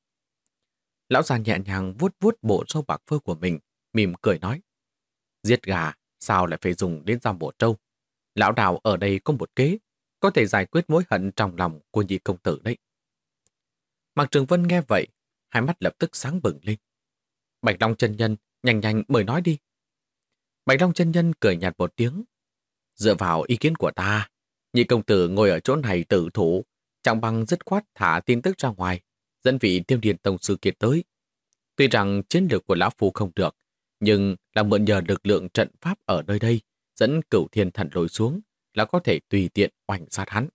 Lão già nhẹ nhàng vuốt vuốt bộ râu bạc phơ của mình, mỉm cười nói. Giết gà, sao lại phải dùng đến dao bổ trâu? Lão Đào ở đây có một kế, có thể giải quyết mối hận trong lòng của nhị công tử đấy. Mạc Trường Vân nghe vậy, hai mắt lập tức sáng bừng lên. Bạch Long chân nhân, nhanh nhanh mời nói đi. Bạch Long chân nhân cười nhạt một tiếng. Dựa vào ý kiến của ta, nhị công tử ngồi ở chỗ này tử thủ, chẳng bằng dứt khoát thả tin tức ra ngoài, dẫn vị Tiêu Điền Tông sư kia tới. Tuy rằng chiến lược của lão phu không được, nhưng là mượn nhờ lực lượng trận pháp ở nơi đây, dẫn Cửu Thiên Thần lùi xuống, là có thể tùy tiện oanh sát hắn.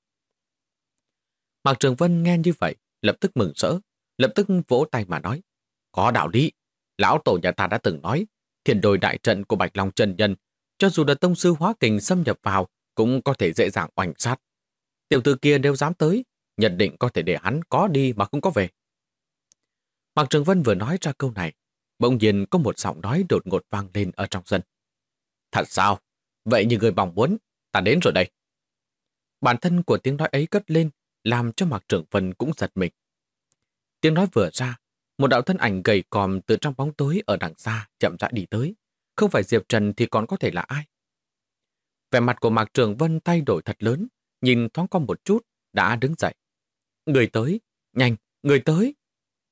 Mạc Trường Vân nghe như vậy, lập tức mừng rỡ, lập tức vỗ tay mà nói. Có đạo lý, lão tổ nhà ta đã từng nói, Thiên Đồi đại trận của Bạch Long chân nhân, cho dù là tông sư hóa kình xâm nhập vào, cũng có thể dễ dàng oanh sát. Tiểu tử kia nếu dám tới, nhận định có thể để hắn có đi mà không có về. Mạc Trường Vân vừa nói ra câu này, bỗng nhiên có một giọng nói đột ngột vang lên ở trong sân. Thật sao? Vậy như người mong muốn, ta đến rồi đây. Bản thân của tiếng nói ấy cất lên, làm cho Mạc Trường Vân cũng giật mình. Tiếng nói vừa ra, một đạo thân ảnh gầy còm từ trong bóng tối ở đằng xa chậm rãi đi tới. Không phải Diệp Trần thì còn có thể là ai? Vẻ mặt của Mạc Trường Vân thay đổi thật lớn, nhìn thoáng qua một chút, đã đứng dậy. Người tới, nhanh, người tới.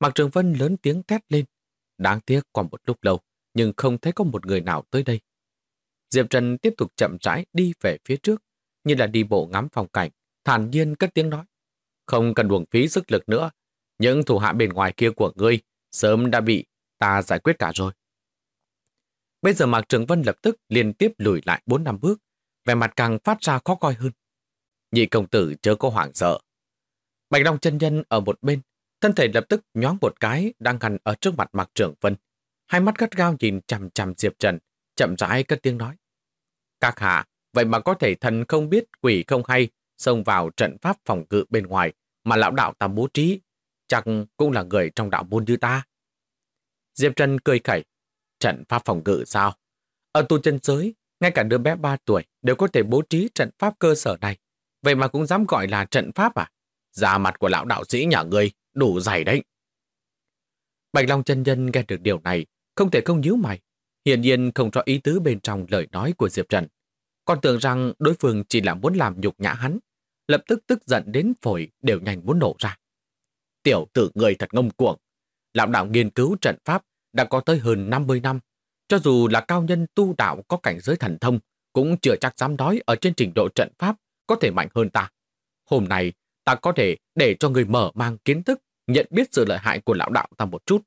Mạc Trường Vân lớn tiếng thét lên. Đáng tiếc qua một lúc lâu, nhưng không thấy có một người nào tới đây. Diệp Trần tiếp tục chậm rãi đi về phía trước, như là đi bộ ngắm phong cảnh, thản nhiên cất tiếng nói. Không cần uổng phí sức lực nữa, những thủ hạ bên ngoài kia của ngươi sớm đã bị ta giải quyết cả rồi. Bây giờ Mạc Trường Vân lập tức liên tiếp lùi lại 4-5 bước, vẻ mặt càng phát ra khó coi hơn. Nhị công tử chớ có hoảng sợ. Bạch Long chân nhân ở một bên, thân thể lập tức nhoáng một cái đang ngăn ở trước mặt Mạc Trường Vân. Hai mắt gắt gao nhìn chằm chằm Diệp Trần, chậm rãi cất tiếng nói. Các hạ, vậy mà có thể thần không biết quỷ không hay, xông vào trận pháp phòng ngự bên ngoài mà lão đạo ta bố trí, chắc cũng là người trong đạo môn như ta. Diệp Trần cười khẩy. Trận pháp phòng ngự sao? Ở tu chân giới, ngay cả đứa bé 3 tuổi đều có thể bố trí trận pháp cơ sở này. Vậy mà cũng dám gọi là trận pháp à? Da mặt của lão đạo sĩ nhà ngươi đủ dày đấy. Bạch Long chân nhân nghe được điều này, không thể không nhíu mày. Hiển nhiên không rõ ý tứ bên trong lời nói của Diệp Trần. Còn tưởng rằng đối phương chỉ là muốn làm nhục nhã hắn, lập tức tức giận đến phổi đều nhanh muốn nổ ra. Tiểu tử người thật ngông cuồng. Lão đạo nghiên cứu trận pháp đã có tới hơn 50 năm. Cho dù là cao nhân tu đạo có cảnh giới thần thông, cũng chưa chắc dám nói ở trên trình độ trận pháp có thể mạnh hơn ta. Hôm nay, ta có thể để cho người mở mang kiến thức, nhận biết sự lợi hại của lão đạo ta một chút.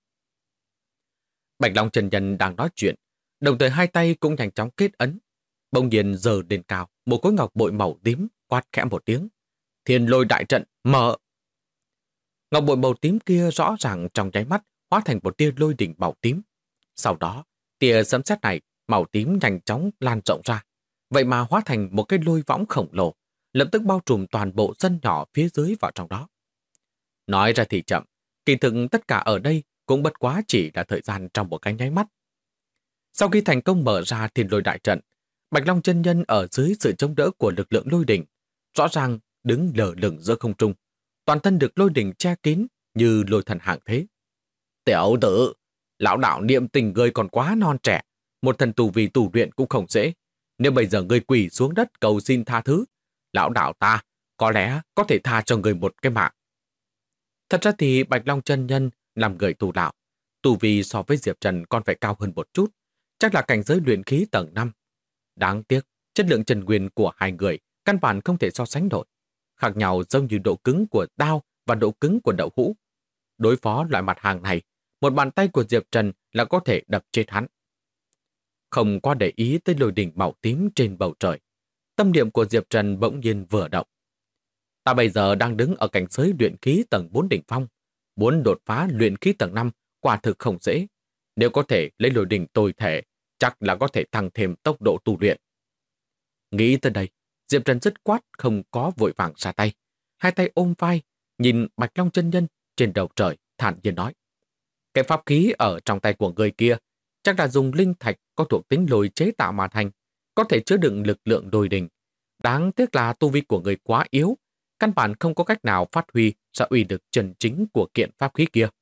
Bạch Long chân nhân đang nói chuyện, đồng thời hai tay cũng nhanh chóng kết ấn. Bỗng nhiên giơ lên cao một khối ngọc bội màu tím, quát khẽ một tiếng. Thiên lôi đại trận, mở! Ngọc bội màu tím kia rõ ràng trong nháy mắt hóa thành một tia lôi đỉnh màu tím. Sau đó, tia sấm sét này màu tím nhanh chóng lan rộng ra. Vậy mà hóa thành một cái lôi võng khổng lồ, lập tức bao trùm toàn bộ sân nhỏ phía dưới vào trong đó. Nói ra thì chậm, kỳ thực tất cả ở đây cũng bất quá chỉ là thời gian trong một cái nháy mắt. Sau khi thành công mở ra thiên lôi đại trận, Bạch Long chân nhân ở dưới sự chống đỡ của lực lượng lôi đỉnh, rõ ràng đứng lờ lửng giữa không trung, toàn thân được lôi đỉnh che kín như lôi thần hạng thế. Tiểu tử, lão đạo niệm tình ngươi còn quá non trẻ, một thần tù vì tù luyện cũng không dễ. Nếu bây giờ ngươi quỳ xuống đất cầu xin tha thứ, lão đạo ta có lẽ có thể tha cho ngươi một cái mạng. Thật ra thì Bạch Long chân nhân làm người tù đạo, tù vì so với Diệp Trần còn phải cao hơn một chút, chắc là cảnh giới luyện khí tầng 5. Đáng tiếc, chất lượng chân nguyên của hai người căn bản không thể so sánh nổi. Khác nhau giống như độ cứng của đao và độ cứng của đậu hũ. Đối phó loại mặt hàng này, một bàn tay của Diệp Trần là có thể đập chết hắn. Không quá để ý tới lôi đỉnh màu tím trên bầu trời, tâm niệm của Diệp Trần bỗng nhiên vừa động. Ta bây giờ đang đứng ở cảnh giới luyện khí tầng 4 đỉnh phong, muốn đột phá luyện khí tầng 5 quả thực không dễ. Nếu có thể lấy lôi đỉnh tồi thể, chắc là có thể tăng thêm tốc độ tu luyện. Nghĩ tới đây, Diệp Trần dứt khoát không có vội vàng ra tay. Hai tay ôm vai, nhìn Bạch Long chân nhân trên đầu trời, thản nhiên nói. Cái pháp khí ở trong tay của người kia chắc là dùng linh thạch có thuộc tính lôi chế tạo mà thành, có thể chứa đựng lực lượng lôi đình. Đáng tiếc là tu vi của người quá yếu, căn bản không có cách nào phát huy ra uy lực chân chính của kiện pháp khí kia.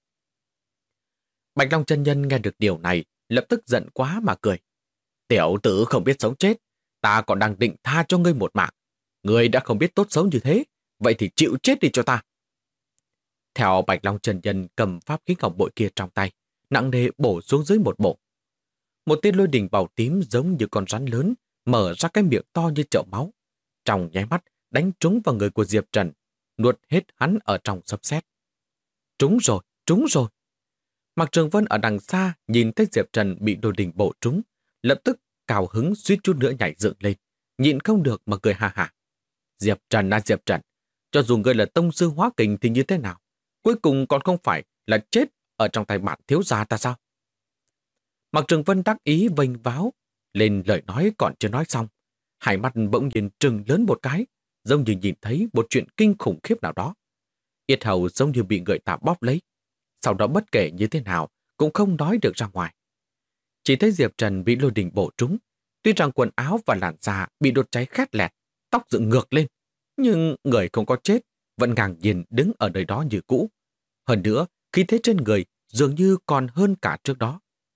Bạch Long chân nhân nghe được điều này, lập tức giận quá mà cười. Tiểu tử không biết sống chết, ta còn đang định tha cho ngươi một mạng. Ngươi đã không biết tốt xấu như thế, vậy thì chịu chết đi cho ta. Theo Bạch Long chân nhân cầm pháp khí ngọc bội kia trong tay, nặng nề bổ xuống dưới một bộ. Một tia lôi đỉnh màu tím giống như con rắn lớn, mở ra cái miệng to như chậu máu. Trong nháy mắt đánh trúng vào người của Diệp Trần, nuốt hết hắn ở trong sấm sét. Trúng rồi, trúng rồi. Mạc Trường Vân ở đằng xa nhìn thấy Diệp Trần bị lôi đỉnh bổ trúng, lập tức cào hứng suýt chút nữa nhảy dựng lên, nhịn không được mà cười ha hả. Diệp Trần à Diệp Trần, cho dù ngươi là tông sư hóa kình thì như thế nào, cuối cùng còn không phải là chết ở trong tay bạn thiếu gia ta sao? Mạc Trường Vân đắc ý vênh váo lên lời nói còn chưa nói xong, hai mắt bỗng nhiên trừng lớn một cái, giống như nhìn thấy một chuyện kinh khủng khiếp nào đó. Yết hầu giống như bị người ta bóp lấy, sau đó bất kể như thế nào cũng không nói được ra ngoài. Chỉ thấy Diệp Trần bị lôi đỉnh bổ trúng, tuy rằng quần áo và làn da bị đốt cháy khét lẹt, tóc dựng ngược lên, nhưng người không có chết, vẫn ngang nhiên đứng ở nơi đó như cũ. Hơn nữa, khí thế trên người dường như còn hơn cả trước đó.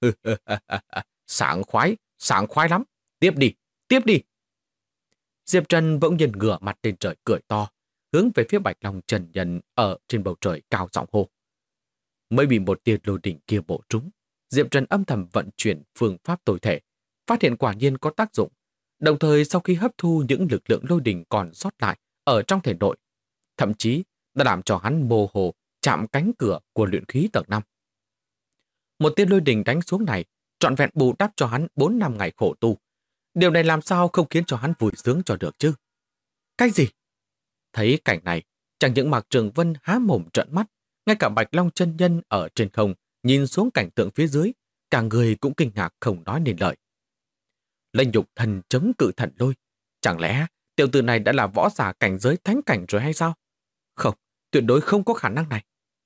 Sảng khoái lắm, tiếp đi, tiếp đi. Diệp Trần bỗng nhiên ngửa mặt lên trời cười to, hướng về phía Bạch Long chân nhân ở trên bầu trời cao giọng hô. mới bị một tia lôi đỉnh kia bổ trúng. Diệp Trần âm thầm vận chuyển phương pháp tối thể, phát hiện quả nhiên có tác dụng. Đồng thời sau khi hấp thu những lực lượng lôi đỉnh còn sót lại ở trong thể nội, thậm chí đã làm cho hắn mơ hồ chạm cánh cửa của luyện khí tầng 5. Một tia lôi đỉnh đánh xuống này trọn vẹn bù đắp cho hắn 4 năm ngày khổ tu. Điều này làm sao không khiến cho hắn vui sướng cho được chứ? Cái gì? Thấy cảnh này, chẳng những Mạc Trường Vân há mồm trợn mắt, ngay cả Bạch Long chân nhân ở trên không nhìn xuống cảnh tượng phía dưới, cả người cũng kinh ngạc không nói nên lời. Lệnh nhục thần chống cự thần lôi, chẳng lẽ tiểu tử này đã là võ giả cảnh giới thánh cảnh rồi hay sao? Không, tuyệt đối không có khả năng này.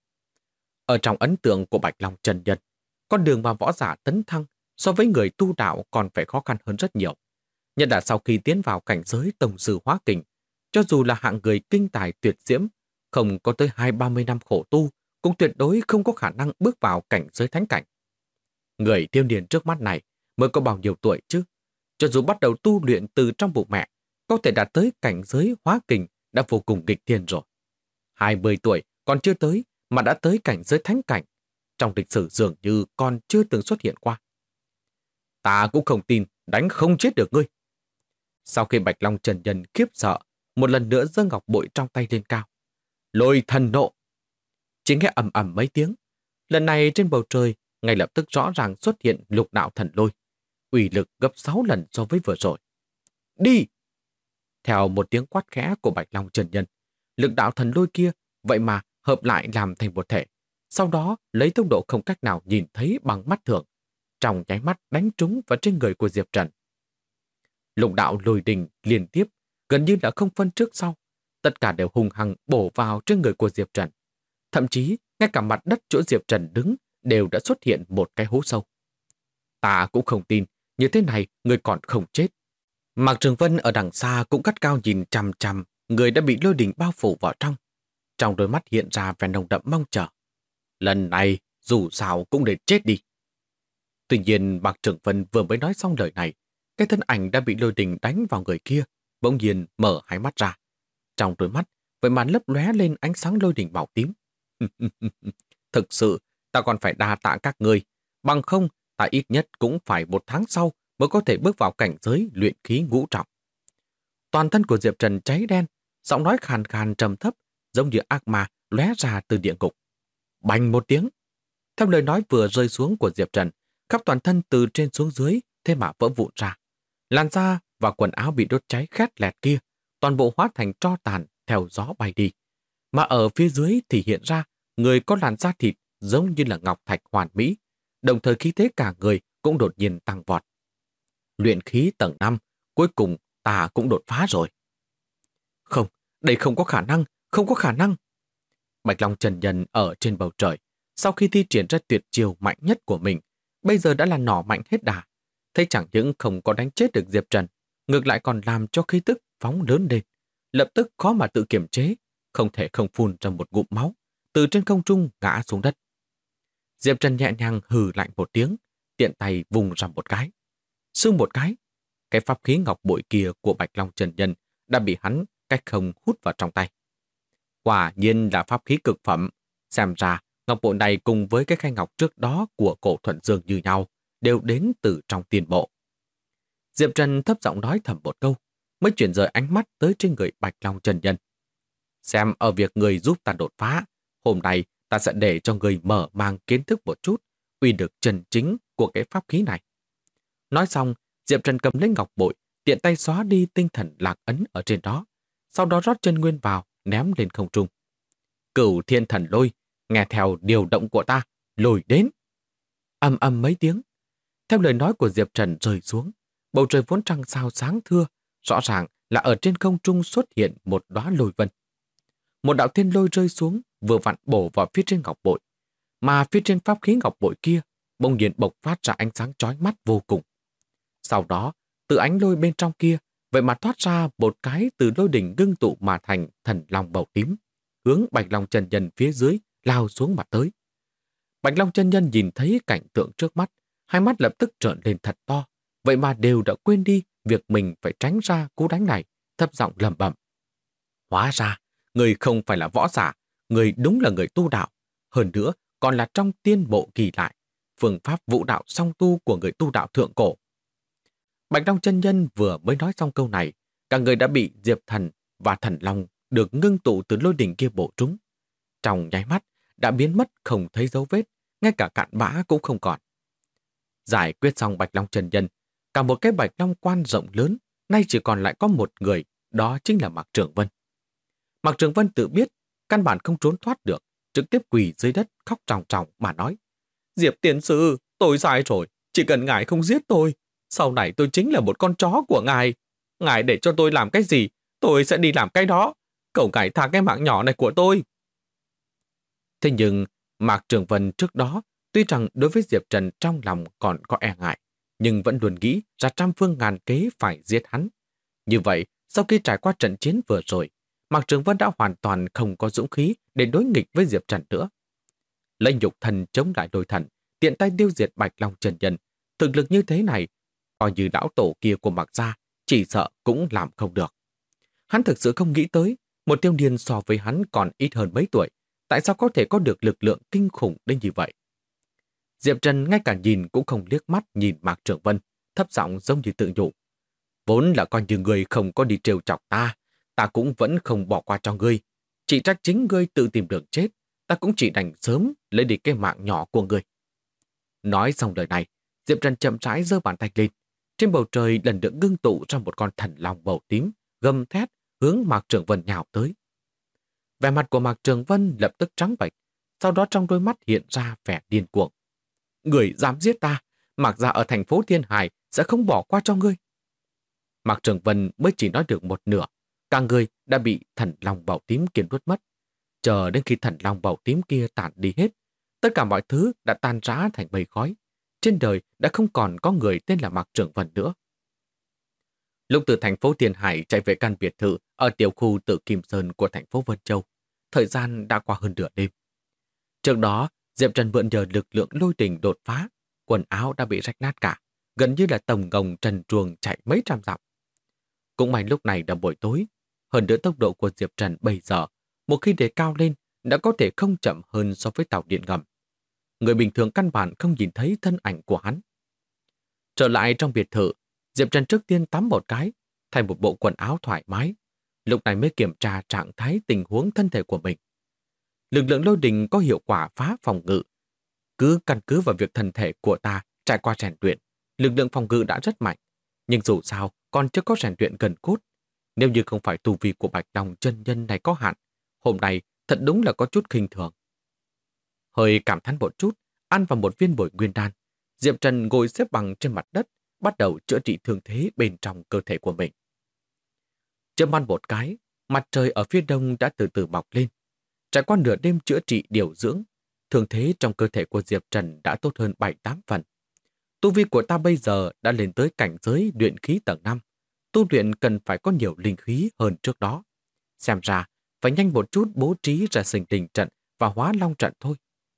Ở trong ấn tượng của Bạch Long chân nhân, con đường mà võ giả tấn thăng so với người tu đạo còn phải khó khăn hơn rất nhiều. Nhất là sau khi tiến vào cảnh giới tổng sư hóa kình, cho dù là hạng người kinh tài tuyệt diễm, không có tới 20-30 năm khổ tu, cũng tuyệt đối không có khả năng bước vào cảnh giới thánh cảnh. Người thiếu niên trước mắt này mới có bao nhiêu tuổi chứ? Cho dù bắt đầu tu luyện từ trong bụng mẹ, có thể đạt tới cảnh giới hóa kình đã vô cùng nghịch thiên rồi. 20 tuổi còn chưa tới mà đã tới cảnh giới thánh cảnh, trong lịch sử dường như còn chưa từng xuất hiện qua. Ta cũng không tin đánh không chết được ngươi. Sau khi Bạch Long chân nhân khiếp sợ, một lần nữa giơ ngọc bội trong tay lên cao. Lôi thần nộ! Chỉ nghe ầm ầm mấy tiếng. Lần này trên bầu trời ngay lập tức rõ ràng xuất hiện lục đạo thần lôi, uy lực gấp 6 lần so với vừa rồi. Đi! Theo một tiếng quát khẽ của Bạch Long chân nhân, lực đạo thần lôi kia vậy mà hợp lại làm thành một thể. Sau đó lấy tốc độ không cách nào nhìn thấy bằng mắt thường, trong nháy mắt đánh trúng vào trên người của Diệp Trần. Lục đạo lôi đình liên tiếp, gần như là không phân trước sau, tất cả đều hung hăng bổ vào trên người của Diệp Trần. Thậm chí, ngay cả mặt đất chỗ Diệp Trần đứng đều đã xuất hiện một cái hố sâu. Ta cũng không tin, như thế này người còn không chết. Mạc Trường Vân ở đằng xa cũng cắt cao nhìn chằm chằm người đã bị lôi đình bao phủ vào trong. Trong đôi mắt hiện ra vẻ nồng đậm mong chờ. Lần này, dù sao cũng để chết đi. Tuy nhiên, Mạc Trường Vân vừa mới nói xong lời này, cái thân ảnh đã bị lôi đình đánh vào người kia, bỗng nhiên mở hai mắt ra. Trong đôi mắt, vậy mà lấp lóe lên ánh sáng lôi đình màu tím. Thực sự, ta còn phải đa tạ các ngươi. Bằng không, ta ít nhất cũng phải 1 tháng sau mới có thể bước vào cảnh giới luyện khí ngũ trọng. Toàn thân của Diệp Trần cháy đen, giọng nói khàn khàn trầm thấp, giống như ác ma lóe ra từ địa ngục. Bành một tiếng. Theo lời nói vừa rơi xuống của Diệp Trần, khắp toàn thân từ trên xuống dưới thế mà vỡ vụn ra. Làn da và quần áo bị đốt cháy khét lẹt kia, toàn bộ hóa thành tro tàn theo gió bay đi. Mà ở phía dưới thì hiện ra người có làn da thịt giống như là ngọc thạch hoàn mỹ, đồng thời khí thế cả người cũng đột nhiên tăng vọt. Luyện khí tầng 5, cuối cùng ta cũng đột phá rồi. Không, đây không có khả năng, không có khả năng. Bạch Long chân nhân ở trên bầu trời, sau khi thi triển ra tuyệt chiêu mạnh nhất của mình, bây giờ đã là nỏ mạnh hết đà. Thấy chẳng những không có đánh chết được Diệp Trần, ngược lại còn làm cho khí tức phóng lớn lên. Lập tức khó mà tự kiểm chế, không thể không phun ra một ngụm máu, từ trên không trung ngã xuống đất. Diệp Trần nhẹ nhàng hừ lạnh một tiếng, tiện tay vùng ra một cái. Sương một cái pháp khí ngọc bội kia của Bạch Long chân nhân đã bị hắn cách không hút vào trong tay. Quả nhiên là pháp khí cực phẩm, xem ra ngọc bội này cùng với cái khay ngọc trước đó của cổ Thuận Dương như nhau, đều đến từ trong tiền bộ. Diệp Trần thấp giọng nói thầm một câu, mới chuyển rời ánh mắt tới trên người Bạch Long chân nhân. Xem ở việc người giúp ta đột phá, hôm nay ta sẽ để cho người mở mang kiến thức một chút, uy lực chân chính của cái pháp khí này. Nói xong, Diệp Trần cầm lấy ngọc bội, tiện tay xóa đi tinh thần lạc ấn ở trên đó, sau đó rót chân nguyên vào, ném lên không trung. Cửu thiên thần lôi, nghe theo điều động của ta, lùi đến. Ầm ầm mấy tiếng. Theo lời nói của Diệp Trần rơi xuống, bầu trời vốn trăng sao sáng thưa, rõ ràng là ở trên không trung xuất hiện một đóa lôi vân. Một đạo thiên lôi rơi xuống, vừa vặn bổ vào phía trên ngọc bội, mà phía trên pháp khí ngọc bội kia bỗng nhiên bộc phát ra ánh sáng chói mắt vô cùng. Sau đó, từ ánh lôi bên trong kia, vậy mà thoát ra một cái từ lôi đỉnh ngưng tụ mà thành thần long màu tím, hướng Bạch Long chân nhân phía dưới lao xuống mặt tới. Bạch Long chân nhân nhìn thấy cảnh tượng trước mắt, hai mắt lập tức trợn lên thật to, vậy mà đều đã quên đi việc mình phải tránh ra cú đánh này, thấp giọng lẩm bẩm. Hóa ra, người không phải là võ giả, người đúng là người tu đạo, hơn nữa còn là trong tiên bộ kỳ lại, phương pháp vũ đạo song tu của người tu đạo thượng cổ. Bạch Long chân nhân vừa mới nói xong câu này, cả người đã bị Diệp Thần và Thần Long được ngưng tụ từ lôi đỉnh kia bổ trúng. Trong nháy mắt, đã biến mất không thấy dấu vết, ngay cả cặn bã cũng không còn. Giải quyết xong Bạch Long chân nhân, cả một cái Bạch Long quan rộng lớn, nay chỉ còn lại có một người, đó chính là Mạc Trường Vân. Mạc Trường Vân tự biết, căn bản không trốn thoát được, trực tiếp quỳ dưới đất khóc tròng tròng mà nói: Diệp tiên sư, tôi sai rồi, chỉ cần ngài không giết tôi, sau này tôi chính là một con chó của ngài. Ngài để cho tôi làm cái gì, tôi sẽ đi làm cái đó. Cầu ngài tha cái mạng nhỏ này của tôi. Thế nhưng, Mạc Trường Vân trước đó, tuy rằng đối với Diệp Trần trong lòng còn có e ngại, nhưng vẫn luôn nghĩ ra trăm phương ngàn kế phải giết hắn. Như vậy, sau khi trải qua trận chiến vừa rồi, Mạc Trường Vân đã hoàn toàn không có dũng khí để đối nghịch với Diệp Trần nữa. Lấy nhục thần chống lại đôi thần, tiện tay tiêu diệt Bạch Long chân nhân, thực lực như thế này, coi như lão tổ kia của Mạc gia, chỉ sợ cũng làm không được. Hắn thực sự không nghĩ tới, một tiêu niên so với hắn còn ít hơn mấy tuổi, tại sao có thể có được lực lượng kinh khủng đến như vậy? Diệp Trần ngay cả nhìn cũng không liếc mắt nhìn Mạc Trường Vân, thấp giọng giống như tự nhủ. Vốn là coi như người không có đi trêu chọc ta, ta cũng vẫn không bỏ qua cho ngươi. Chỉ trách chính ngươi tự tìm đường chết, ta cũng chỉ đành sớm lấy đi cái mạng nhỏ của ngươi. Nói xong lời này, Diệp Trần chậm rãi giơ bàn tay lên. Trên bầu trời lần nữa ngưng tụ ra một con thần long màu tím, gầm thét hướng Mạc Trường Vân nhào tới. Vẻ mặt của Mạc Trường Vân lập tức trắng bệch, sau đó trong đôi mắt hiện ra vẻ điên cuồng. Người dám giết ta, Mạc gia ở thành phố Thiên Hải sẽ không bỏ qua cho ngươi. Mạc Trường Vân mới chỉ nói được một nửa, cả người đã bị thần long màu tím kia nuốt mất. Chờ đến khi thần long màu tím kia tản đi hết, tất cả mọi thứ đã tan rã thành mây khói. Trên đời đã không còn có người tên là Mạc Trường Vân nữa. Lúc từ thành phố Thiên Hải chạy về căn biệt thự ở tiểu khu Tự Kim Sơn của thành phố Vân Châu, thời gian đã qua hơn nửa đêm. Trước đó, Diệp Trần mượn nhờ lực lượng lôi đình đột phá, quần áo đã bị rách nát cả, gần như là tổng ngồng trần truồng chạy mấy trăm dặm. Cũng may lúc này đã buổi tối, hơn nữa tốc độ của Diệp Trần bây giờ, một khi đề cao lên, đã có thể không chậm hơn so với tàu điện ngầm. Người bình thường căn bản không nhìn thấy thân ảnh của hắn. Trở lại trong biệt thự, Diệp Trần trước tiên tắm một cái, thay một bộ quần áo thoải mái, lúc này mới kiểm tra trạng thái tình huống thân thể của mình. Lực lượng lôi đình có hiệu quả phá phòng ngự. Cứ căn cứ vào việc thân thể của ta trải qua rèn luyện, lực lượng phòng ngự đã rất mạnh. Nhưng dù sao, còn chưa có rèn luyện gần cốt. Nếu như không phải tu vi của Bạch Long chân nhân này có hạn, hôm nay thật đúng là có chút khinh thường. Hơi cảm thán một chút, ăn vào một viên bội nguyên đan, Diệp Trần ngồi xếp bằng trên mặt đất, bắt đầu chữa trị thương thế bên trong cơ thể của mình. Chớp mắt một cái, mặt trời ở phía đông đã từ từ mọc lên. Trải qua nửa đêm chữa trị điều dưỡng, thương thế trong cơ thể của Diệp Trần đã tốt hơn 7-8 phần. Tu vi của ta bây giờ đã lên tới cảnh giới luyện khí tầng 5. Tu luyện cần phải có nhiều linh khí hơn trước đó. Xem ra, phải nhanh một chút bố trí ra sinh linh trận và hóa long trận thôi.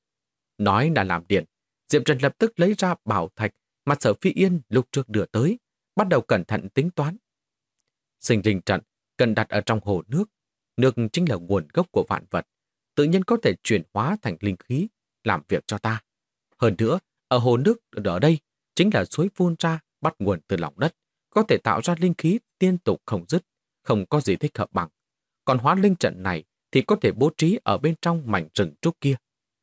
Nói là làm điện, Diệp Trần lập tức lấy ra bảo thạch mà Sở Phi Yên lúc trước đưa tới, bắt đầu cẩn thận tính toán. Sinh linh trận cần đặt ở trong hồ nước. Nước chính là nguồn gốc của vạn vật, tự nhiên có thể chuyển hóa thành linh khí, làm việc cho ta. Hơn nữa, ở hồ nước ở đây chính là suối phun ra bắt nguồn từ lòng đất, có thể tạo ra linh khí liên tục không dứt, không có gì thích hợp bằng. Còn hóa linh trận này thì có thể bố trí ở bên trong mảnh rừng trúc kia.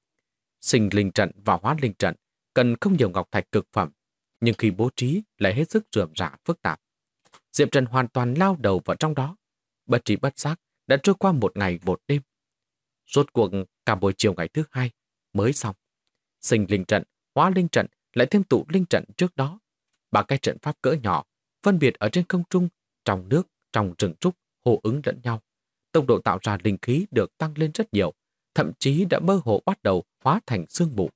Sinh linh trận và hóa linh trận cần không nhiều ngọc thạch cực phẩm, nhưng khi bố trí lại hết sức rườm rà phức tạp. Diệp Trần hoàn toàn lao đầu vào trong đó. Bất trí bất giác đã trôi qua một ngày một đêm. Rốt cuộc cả buổi chiều ngày thứ 2 mới xong. Sinh linh trận, hóa linh trận lại thêm tụ linh trận trước đó. 3 cái trận pháp cỡ nhỏ, phân biệt ở trên không trung, trong nước, trong rừng trúc, hô ứng lẫn nhau. Tốc độ tạo ra linh khí được tăng lên rất nhiều, thậm chí đã mơ hồ bắt đầu hóa thành sương mù.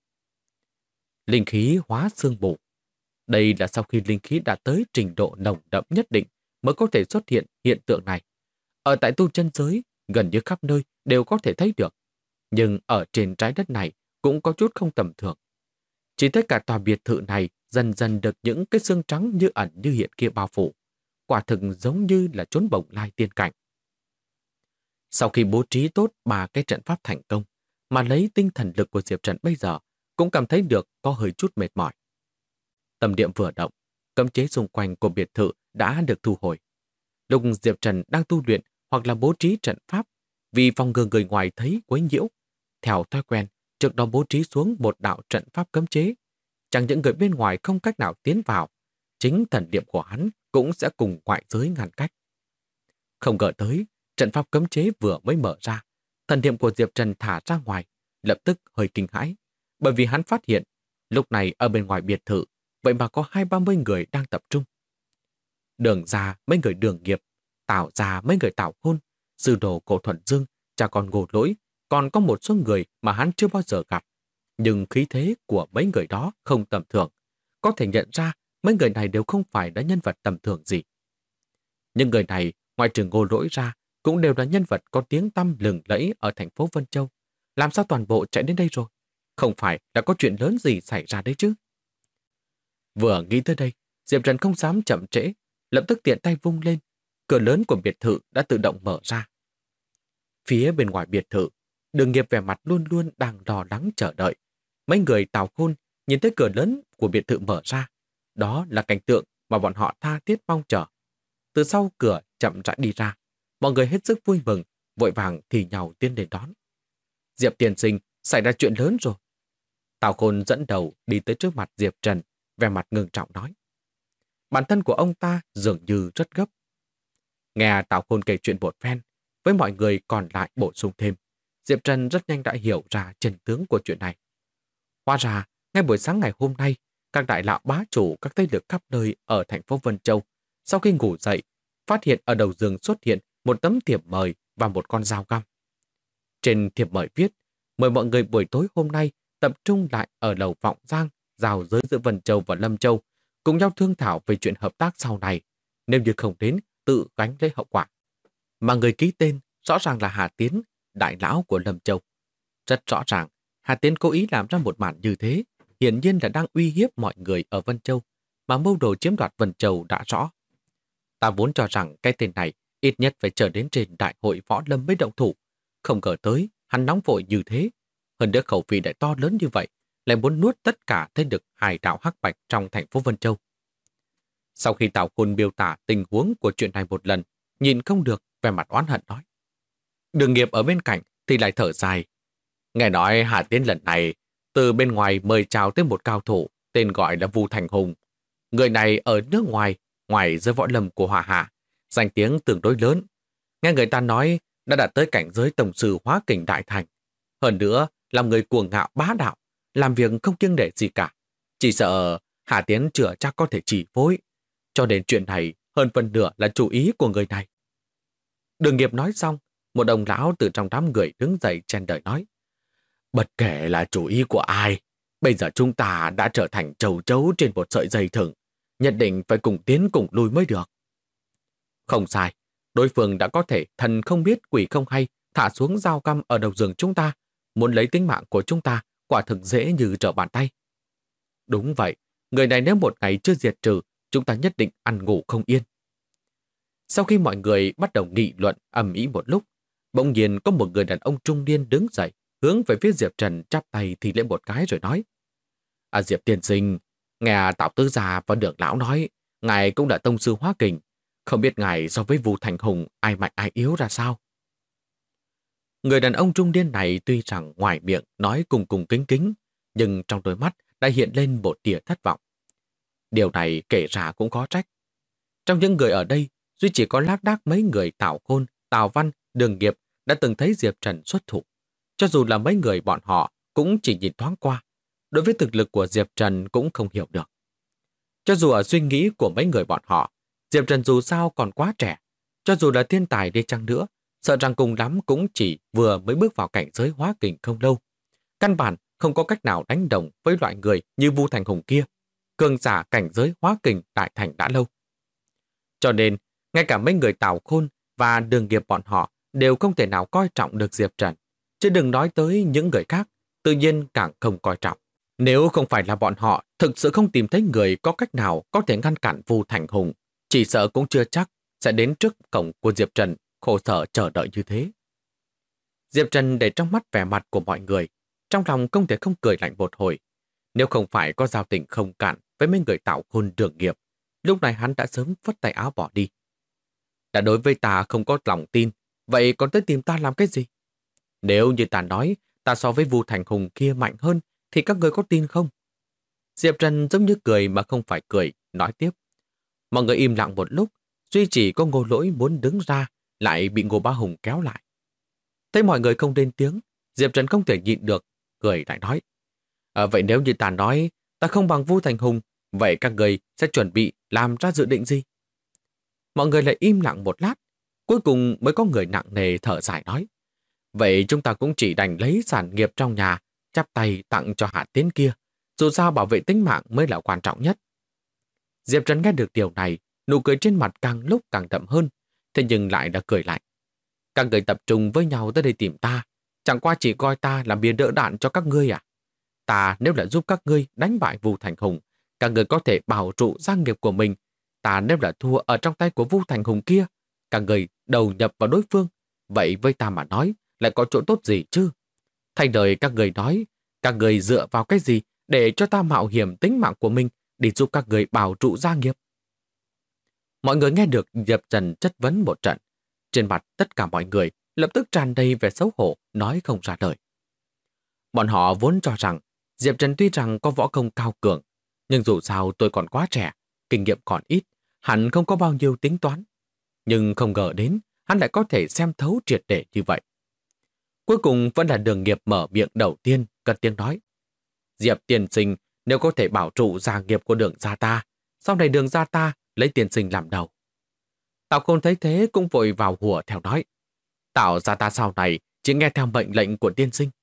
Linh khí hóa sương mù. Đây là sau khi linh khí đã tới trình độ nồng đậm nhất định mới có thể xuất hiện hiện tượng này. Ở tại tu chân giới, gần như khắp nơi đều có thể thấy được. Nhưng ở trên trái đất này cũng có chút không tầm thường. Chỉ thấy cả tòa biệt thự này dần dần được những cái xương trắng như ẩn như hiện kia bao phủ. Quả thực giống như là chốn bồng lai tiên cảnh. Sau khi bố trí tốt 3 cái trận pháp thành công, mà lấy tinh thần lực của Diệp Trần bây giờ cũng cảm thấy được có hơi chút mệt mỏi. Tâm niệm vừa động, cấm chế xung quanh của biệt thự đã được thu hồi. Lúc Diệp Trần đang tu luyện hoặc là bố trí trận pháp, vì phòng ngừa người ngoài thấy quấy nhiễu, theo thói quen, trước đó bố trí xuống một đạo trận pháp cấm chế. Chẳng những người bên ngoài không cách nào tiến vào, chính thần niệm của hắn cũng sẽ cùng ngoại giới ngăn cách. Không ngờ tới, trận pháp cấm chế vừa mới mở ra, thần niệm của Diệp Trần thả ra ngoài, lập tức hơi kinh hãi, bởi vì hắn phát hiện, lúc này ở bên ngoài biệt thự, vậy mà có 20-30 người đang tập trung. Đường ra mấy người Đường Nghiệp, Tào ra mấy người Tào Khôn, sư đồ Cổ Thuận Dương, cha con Ngô Lỗi, còn có một số người mà hắn chưa bao giờ gặp. Nhưng khí thế của mấy người đó không tầm thường. Có thể nhận ra mấy người này đều không phải là nhân vật tầm thường gì. Nhưng người này, ngoài trừ Ngô Lỗi ra, cũng đều là nhân vật có tiếng tăm lừng lẫy ở thành phố Vân Châu. Làm sao toàn bộ chạy đến đây rồi? Không phải là có chuyện lớn gì xảy ra đấy chứ? Vừa nghĩ tới đây, Diệp Trần không dám chậm trễ, lập tức tiện tay vung lên. Cửa lớn của biệt thự đã tự động mở ra. Phía bên ngoài biệt thự, Đường Nghiệp vẻ mặt luôn luôn đang lo lắng chờ đợi. Mấy người Tào Khôn nhìn thấy cửa lớn của biệt thự mở ra. Đó là cảnh tượng mà bọn họ tha thiết mong chờ. Từ sau cửa chậm rãi đi ra, mọi người hết sức vui mừng, vội vàng thì nhào tiến đến đón. Diệp tiên sinh, xảy ra chuyện lớn rồi. Tào Khôn dẫn đầu đi tới trước mặt Diệp Trần, vẻ mặt ngưng trọng nói. Bản thân của ông ta dường như rất gấp. Nghe Tào Khôn kể chuyện một phen, với mọi người còn lại bổ sung thêm, Diệp Trần rất nhanh đã hiểu ra chân tướng của chuyện này. Hóa ra, ngay buổi sáng ngày hôm nay, các đại lão bá chủ các thế lực khắp nơi ở thành phố Vân Châu, sau khi ngủ dậy, phát hiện ở đầu giường xuất hiện một tấm thiệp mời và một con dao găm. Trên thiệp mời viết, mời mọi người buổi tối hôm nay tập trung lại ở lầu Vọng Giang, rào giới giữa Vân Châu và Lâm Châu, cùng nhau thương thảo về chuyện hợp tác sau này. Nếu như không đến, tự gánh lấy hậu quả. Mà người ký tên rõ ràng là Hà Tiến, đại lão của Lâm Châu. Rất rõ ràng, Hà Tiến cố ý làm ra một màn như thế, hiển nhiên là đang uy hiếp mọi người ở Vân Châu, mà mưu đồ chiếm đoạt Vân Châu đã rõ. Ta vốn cho rằng cái tên này ít nhất phải chờ đến trên đại hội võ lâm mới động thủ. Không ngờ tới, hắn nóng vội như thế. Hơn nữa khẩu vị lại to lớn như vậy, lại muốn nuốt tất cả thế lực hải đạo hắc bạch trong thành phố Vân Châu. Sau khi Tào Khôn miêu tả tình huống của chuyện này một lần, nhìn không được, vẻ mặt oán hận nói. Đường Nghiệp ở bên cạnh thì lại thở dài. Nghe nói Hà Tiến lần này từ bên ngoài mời chào tới một cao thủ tên gọi là Vu Thành Hùng. Người này ở nước ngoài, ngoài giới võ lâm của Hòa Hạ, danh tiếng tương đối lớn. Nghe người ta nói đã đạt tới cảnh giới tổng sư hóa kình đại thành. Hơn nữa, làm người cuồng ngạo bá đạo, làm việc không kiêng nể gì cả. Chỉ sợ Hà Tiến chưa chắc có thể chỉ phối. Cho nên chuyện này hơn phần nửa là chủ ý của người này. Đường Nghiệp nói xong, một ông lão từ trong đám người đứng dậy chen đời nói. Bất kể là chủ ý của ai, bây giờ chúng ta đã trở thành châu chấu trên một sợi dây thừng, nhất định phải cùng tiến cùng lui mới được. Không sai, đối phương đã có thể thần không biết quỷ không hay thả xuống dao găm ở đầu giường chúng ta, muốn lấy tính mạng của chúng ta quả thực dễ như trở bàn tay. Đúng vậy, người này nếu một ngày chưa diệt trừ, chúng ta nhất định ăn ngủ không yên. Sau khi mọi người bắt đầu nghị luận ầm ĩ một lúc, bỗng nhiên có một người đàn ông trung niên đứng dậy, hướng về phía Diệp Trần chắp tay thì lễ một cái rồi nói. Diệp tiên sinh, nghe Tào tứ gia và Đường lão nói, ngài cũng là tông sư hóa kình, không biết ngài so với Vu Thành Hùng ai mạnh ai yếu ra sao? Người đàn ông trung niên này tuy rằng ngoài miệng nói cùng cùng kính kính, nhưng trong đôi mắt đã hiện lên một tia thất vọng. Điều này kể ra cũng có trách. Trong những người ở đây, duy chỉ có lác đác mấy người Tào Khôn, Tào Văn, Đường Nghiệp đã từng thấy Diệp Trần xuất thủ. Cho dù là mấy người bọn họ cũng chỉ nhìn thoáng qua, đối với thực lực của Diệp Trần cũng không hiểu được. Cho dù ở suy nghĩ của mấy người bọn họ, Diệp Trần dù sao còn quá trẻ, cho dù là thiên tài đi chăng nữa, sợ rằng cùng lắm cũng chỉ vừa mới bước vào cảnh giới hóa kình không lâu. Căn bản không có cách nào đánh đồng với loại người như Vu Thành Hùng kia, cường giả cảnh giới hóa kình đại thành đã lâu. Cho nên, ngay cả mấy người Tào Khôn và Đường Nghiệp bọn họ đều không thể nào coi trọng được Diệp Trần, chứ đừng nói tới những người khác, tự nhiên càng không coi trọng. Nếu không phải là bọn họ thực sự không tìm thấy người có cách nào có thể ngăn cản Vu Thành Hùng, chỉ sợ cũng chưa chắc sẽ đến trước cổng của Diệp Trần khổ sở chờ đợi như thế. Diệp Trần để trong mắt vẻ mặt của mọi người, trong lòng không thể không cười lạnh một hồi. Nếu không phải có giao tình không cạn với mấy người tạo khôn Đường Nghiệp, lúc này hắn đã sớm phất tay áo bỏ đi. Đã đối với ta không có lòng tin, vậy còn tới tìm ta làm cái gì? Nếu như ta nói ta so với Vu Thành Hùng kia mạnh hơn, thì các người có tin không? Diệp Trần giống như cười mà không phải cười, nói tiếp. Mọi người im lặng một lúc, duy chỉ có Ngô Lỗi muốn đứng ra, lại bị Ngô Bá Hùng kéo lại. Thấy mọi người không lên tiếng, Diệp Trần không thể nhịn được, cười lại nói. Vậy nếu như ta nói ta không bằng Vu Thành Hùng, vậy các người sẽ chuẩn bị làm ra dự định gì? Mọi người lại im lặng một lát, cuối cùng mới có người nặng nề thở dài nói. Vậy chúng ta cũng chỉ đành lấy sản nghiệp trong nhà, chắp tay tặng cho Hạ Tiến kia, dù sao bảo vệ tính mạng mới là quan trọng nhất. Diệp Trần nghe được điều này, nụ cười trên mặt càng lúc càng đậm hơn, thế nhưng lại đã cười lại. Các người tập trung với nhau tới đây tìm ta, chẳng qua chỉ coi ta làm bia đỡ đạn cho các ngươi à? Ta nếu là giúp các ngươi đánh bại Vu Thành Hùng, các người có thể bảo trụ gia nghiệp của mình. Ta nếu là thua ở trong tay của Vu Thành Hùng kia, các người đầu nhập vào đối phương. Vậy với ta mà nói, lại có chỗ tốt gì chứ? Thay đời các người nói, các người dựa vào cái gì để cho ta mạo hiểm tính mạng của mình đi giúp các người bảo trụ gia nghiệp? Mọi người nghe được Diệp Trần chất vấn một trận. Trên mặt tất cả mọi người lập tức tràn đầy vẻ xấu hổ, nói không ra lời. Bọn họ vốn cho rằng Diệp Trần tuy rằng có võ công cao cường, nhưng dù sao tôi còn quá trẻ, kinh nghiệm còn ít, hẳn không có bao nhiêu tính toán. Nhưng không ngờ đến, hắn lại có thể xem thấu triệt để như vậy. Cuối cùng vẫn là Đường Nghiệp mở miệng đầu tiên, cất tiếng nói. Diệp tiên sinh, nếu có thể bảo trụ gia nghiệp của Đường gia ta, sau này Đường gia ta lấy tiên sinh làm đầu. Tào Khôn thấy thế cũng vội vào hùa theo nói. Tào gia ta sau này chỉ nghe theo mệnh lệnh của tiên sinh.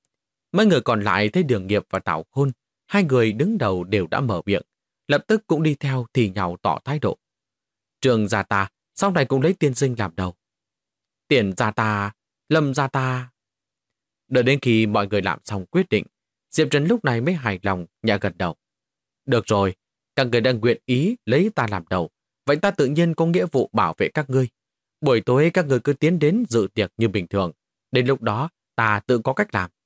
Mấy người còn lại thấy Đường Nghiệp và Tào Khôn, hai người đứng đầu đều đã mở miệng, lập tức cũng đi theo thì nhau tỏ thái độ. Trường gia ta sau này cũng lấy tiên sinh làm đầu. Tiền gia ta, Lâm gia ta. Đợi đến khi mọi người làm xong quyết định, Diệp Trần lúc này mới hài lòng, nhẹ gật đầu. Được rồi, các người đang nguyện ý lấy ta làm đầu, vậy ta tự nhiên có nghĩa vụ bảo vệ các ngươi. Buổi tối các người cứ tiến đến dự tiệc như bình thường, đến lúc đó ta tự có cách làm.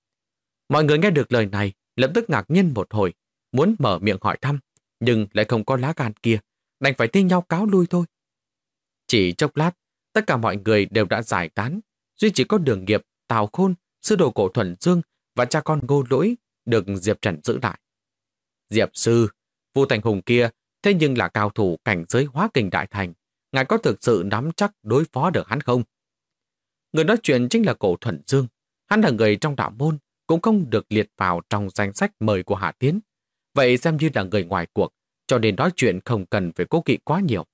Mọi người nghe được lời này, lập tức ngạc nhiên một hồi, muốn mở miệng hỏi thăm, nhưng lại không có lá gan kia, đành phải thi nhau cáo lui thôi. Chỉ chốc lát, tất cả mọi người đều đã giải tán, duy chỉ có Đường Nghiệp, Tào Khôn, sư đồ Cổ Thuần Dương và cha con Ngô Lỗi được Diệp Trần giữ lại. Diệp sư, Vu Thành Hùng kia thế nhưng là cao thủ cảnh giới hóa kình đại thành, ngài có thực sự nắm chắc đối phó được hắn không? Người nói chuyện chính là Cổ Thuần Dương, hắn là người trong đạo môn, cũng không được liệt vào trong danh sách mời của Hạ Tiến. Vậy xem như là người ngoài cuộc, cho nên nói chuyện không cần phải cố kỵ quá nhiều.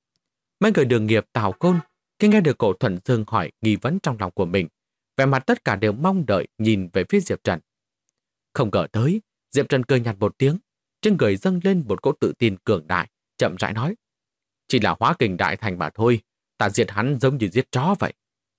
Mấy người Đường Nghiệp, Tào Khôn, khi nghe được Cổ Thuần Dương hỏi nghi vấn trong lòng của mình, vẻ mặt tất cả đều mong đợi nhìn về phía Diệp Trần. Không ngờ tới, Diệp Trần cười nhạt một tiếng, trên người dâng lên một cỗ tự tin cường đại, chậm rãi nói. Chỉ là hóa kình đại thành mà thôi, ta diệt hắn giống như giết chó vậy.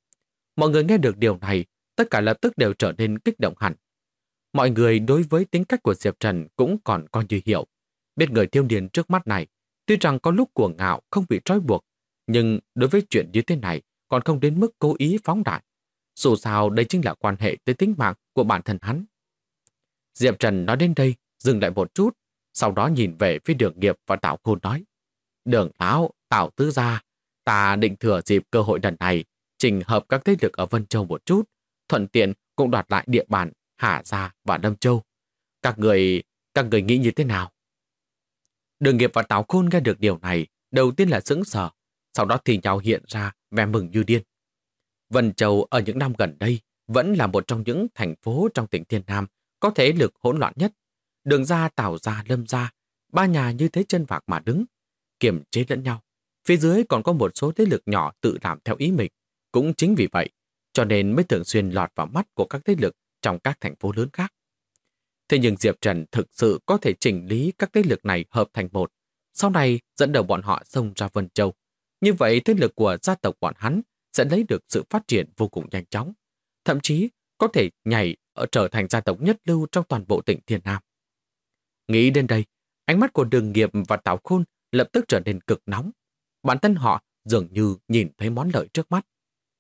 Mọi người nghe được điều này, tất cả lập tức đều trở nên kích động hẳn. Mọi người đối với tính cách của Diệp Trần cũng còn coi như hiểu. Biết người thiếu niên trước mắt này, tuy rằng có lúc cuồng ngạo không bị trói buộc, nhưng đối với chuyện như thế này còn không đến mức cố ý phóng đại. Dù sao đây chính là quan hệ tới tính mạng của bản thân hắn. Diệp Trần nói đến đây, dừng lại một chút, sau đó nhìn về phía Đường Nghiệp và Tào Khôn nói. Đường Lão, Tào tứ gia, ta định thừa dịp cơ hội lần này, chỉnh hợp các thế lực ở Vân Châu một chút, thuận tiện cũng đoạt lại địa bàn Hà Gia và Lâm Châu. Các người nghĩ như thế nào? Đường Nghiệp và Tào Khôn nghe được điều này, đầu tiên là sững sờ, sau đó thì nhau hiện ra vẻ mừng như điên. Vân Châu ở những năm gần đây vẫn là một trong những thành phố trong tỉnh Thiên Nam có thế lực hỗn loạn nhất. Đường gia, Tào gia, Lâm gia, ba nhà như thế chân vạc mà đứng, kiềm chế lẫn nhau. Phía dưới còn có một số thế lực nhỏ tự làm theo ý mình. Cũng chính vì vậy, cho nên mới thường xuyên lọt vào mắt của các thế lực trong các thành phố lớn khác. Thế nhưng Diệp Trần thực sự có thể chỉnh lý các thế lực này hợp thành một, sau này dẫn đầu bọn họ xông ra Vân Châu. Như vậy thế lực của gia tộc bọn hắn sẽ lấy được sự phát triển vô cùng nhanh chóng, thậm chí có thể nhảy ở trở thành gia tộc nhất lưu trong toàn bộ tỉnh Thiên Nam. Nghĩ đến đây, ánh mắt của Đường Nghiệp và Tào Khôn lập tức trở nên cực nóng. Bản thân họ dường như nhìn thấy món lợi trước mắt.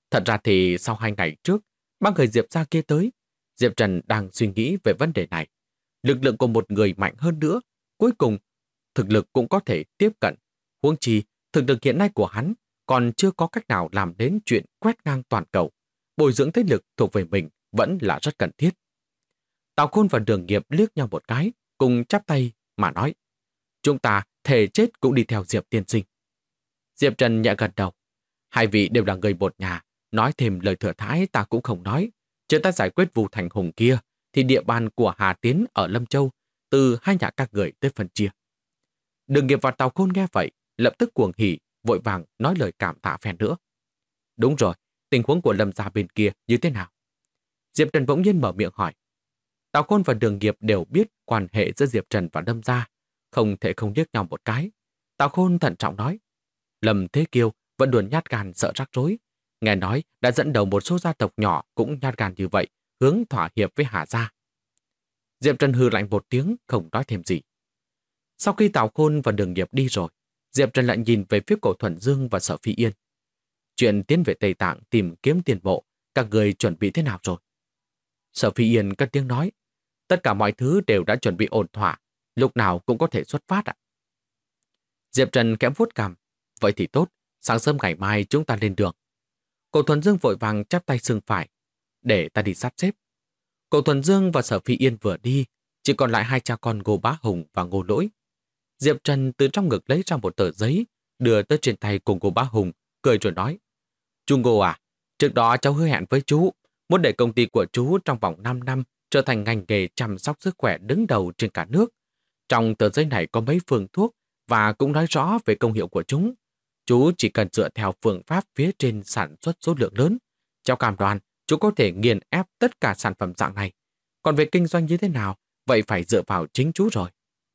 Thật ra thì sau 2 ngày trước, ba người Diệp gia kia tới, Diệp Trần đang suy nghĩ về vấn đề này. Lực lượng của một người mạnh hơn nữa, cuối cùng thực lực cũng có thể tiếp cận. Huống chi, thực lực hiện nay của hắn còn chưa có cách nào làm đến chuyện quét ngang toàn cầu. Bồi dưỡng thế lực thuộc về mình vẫn là rất cần thiết. Tào Khôn và Đường Nghiệp liếc nhau một cái, cùng chắp tay mà nói: chúng ta thề chết cũng đi theo Diệp tiên sinh. Diệp Trần nhẹ gật đầu. Hai vị đều là người một nhà, nói thêm lời thừa thãi ta cũng không nói. Chờ ta giải quyết vụ Thành Hùng kia, thì địa bàn của Hà Tiến ở Lâm Châu, từ hai nhà các người tới phân chia. Đường Nghiệp và Tào Khôn nghe vậy, lập tức cuồng hỉ, vội vàng nói lời cảm tạ phen nữa. Đúng rồi, tình huống của Lâm gia bên kia như thế nào? Diệp Trần bỗng nhiên mở miệng hỏi. Tào Khôn và Đường Nghiệp đều biết quan hệ giữa Diệp Trần và Lâm gia, không thể không liếc nhau một cái. Tào Khôn thận trọng nói: Lâm Thế Kiêu vẫn luôn nhát gan sợ rắc rối. Nghe nói đã dẫn đầu một số gia tộc nhỏ cũng nhát gan như vậy, hướng thỏa hiệp với Hà gia. Diệp Trần hừ lạnh một tiếng, không nói thêm gì. Sau khi Tào Khôn và Đường Nghiệp đi rồi, Diệp Trần lại nhìn về phía Cổ Thuần Dương và Sở Phi Yên. Chuyện tiến về Tây Tạng tìm kiếm tiền bộ, các người chuẩn bị thế nào rồi? Sở Phi Yên cất tiếng nói: tất cả mọi thứ đều đã chuẩn bị ổn thỏa, lúc nào cũng có thể xuất phát ạ. Diệp Trần khẽ vuốt cằm. Vậy thì tốt, sáng sớm ngày mai chúng ta lên đường. Cổ Thuần Dương vội vàng chắp tay xương phải. Để ta đi sắp xếp. Cổ Thuần Dương và Sở Phi Yên vừa đi, chỉ còn lại hai cha con Ngô Bá Hùng và Ngô Lỗi. Diệp Trần từ trong ngực lấy ra một tờ giấy, đưa tới trên tay của Ngô Bá Hùng, cười rồi nói: chú Ngô à, trước đó cháu hứa hẹn với chú, muốn để công ty của chú trong vòng 5 năm trở thành ngành nghề chăm sóc sức khỏe đứng đầu trên cả nước. Trong tờ giấy này có mấy phương thuốc và cũng nói rõ về công hiệu của chúng. Chú chỉ cần dựa theo phương pháp phía trên sản xuất số lượng lớn. Cháu cam đoan, chú có thể nghiền ép tất cả sản phẩm dạng này. Còn về kinh doanh như thế nào, vậy phải dựa vào chính chú rồi.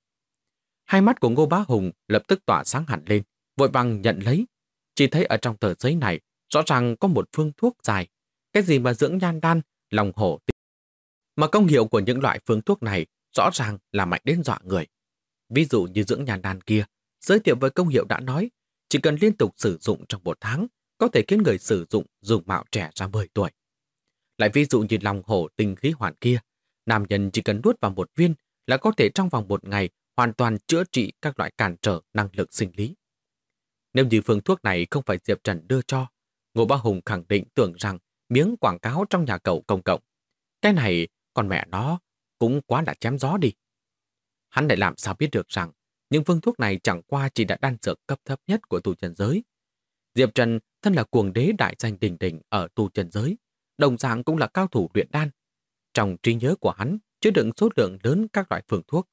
Hai mắt của Ngô Bá Hùng lập tức tỏa sáng hẳn lên, vội vàng nhận lấy. Chỉ thấy ở trong tờ giấy này, rõ ràng có một phương thuốc dài. Cái gì mà dưỡng nhan đan, lòng hổ. Mà công hiệu của những loại phương thuốc này rõ ràng là mạnh đến dọa người. Ví dụ như dưỡng nhan đan kia, giới thiệu với công hiệu đã nói, chỉ cần liên tục sử dụng trong 1 tháng, có thể khiến người sử dụng dùng mạo trẻ ra 10 tuổi. Lại ví dụ như lòng hổ tinh khí hoàn kia, nam nhân chỉ cần nuốt vào 1 viên là có thể trong vòng 1 ngày hoàn toàn chữa trị các loại cản trở năng lực sinh lý. Nếu như phương thuốc này không phải Diệp Trần đưa cho, Ngô Bá Hùng khẳng định tưởng rằng miếng quảng cáo trong nhà cậu công cộng. Cái này, con mẹ nó, cũng quá đã chém gió đi. Hắn lại làm sao biết được rằng những phương thuốc này chẳng qua chỉ đã đan dược cấp thấp nhất của tu chân giới. Diệp Trần thân là cuồng đế đại danh đỉnh đỉnh ở tu chân giới, đồng dạng cũng là cao thủ luyện đan. Trong trí nhớ của hắn chứa đựng số lượng lớn các loại phương thuốc.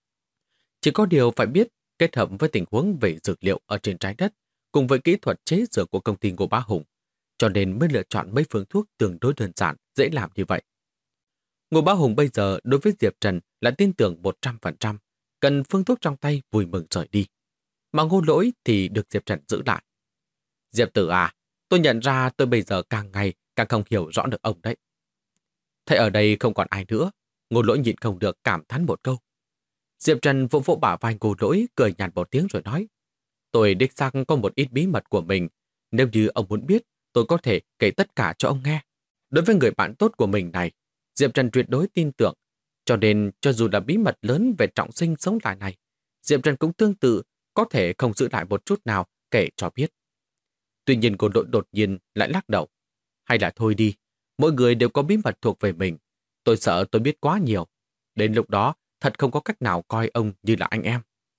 Chỉ có điều phải biết kết hợp với tình huống về dược liệu ở trên trái đất cùng với kỹ thuật chế dược của công ty Ngô Bá Hùng, cho nên mới lựa chọn mấy phương thuốc tương đối đơn giản, dễ làm như vậy. Ngô Bá Hùng bây giờ đối với Diệp Trần là tin tưởng 100%, cần phương thuốc trong tay vui mừng rời đi. Mà Ngô Lỗi thì được Diệp Trần giữ lại. Diệp tử à, tôi nhận ra tôi bây giờ càng ngày càng không hiểu rõ được ông đấy. Thấy ở đây không còn ai nữa, Ngô Lỗi nhịn không được cảm thán một câu. Diệp Trần vỗ vỗ bả vai Ngô Lỗi, cười nhạt một tiếng rồi nói: tôi đích xác có một ít bí mật của mình. Nếu như ông muốn biết, tôi có thể kể tất cả cho ông nghe. Đối với người bạn tốt của mình này, Diệp Trần tuyệt đối tin tưởng. Cho nên, cho dù là bí mật lớn về trọng sinh sống lại này, Diệp Trần cũng tương tự có thể không giữ lại một chút nào kể cho biết. Tuy nhiên Ngô Lỗi đột nhiên lại lắc đầu. Hay là thôi đi, mỗi người đều có bí mật thuộc về mình. Tôi sợ tôi biết quá nhiều. Đến lúc đó, thật không có cách nào coi ông như là anh em.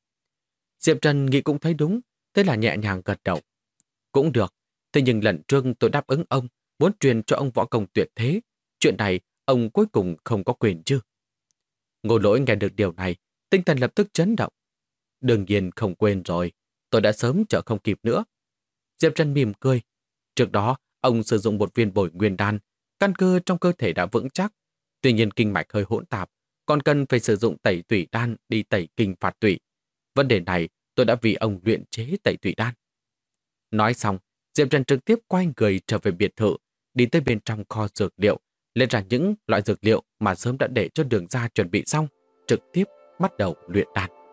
Diệp Trần nghĩ cũng thấy đúng, thế là nhẹ nhàng gật đầu. Cũng được, thế nhưng lần trước tôi đáp ứng ông, muốn truyền cho ông võ công tuyệt thế. Chuyện này, ông cuối cùng không có quyền chứ. Ngô Lỗi nghe được điều này, tinh thần lập tức chấn động. Đương nhiên không quên rồi, tôi đã sớm chờ không kịp nữa. Diệp Trần mỉm cười. Trước đó, ông sử dụng một viên bồi nguyên đan, căn cơ trong cơ thể đã vững chắc. Tuy nhiên kinh mạch hơi hỗn tạp, còn cần phải sử dụng tẩy tủy đan đi tẩy kinh phạt tủy. Vấn đề này tôi đã vì ông luyện chế tẩy tủy đan. Nói xong, Diệp Trần trực tiếp quay người trở về biệt thự, đi tới bên trong kho dược liệu, lên ra những loại dược liệu mà sớm đã để cho Đường gia chuẩn bị xong, trực tiếp bắt đầu luyện đan.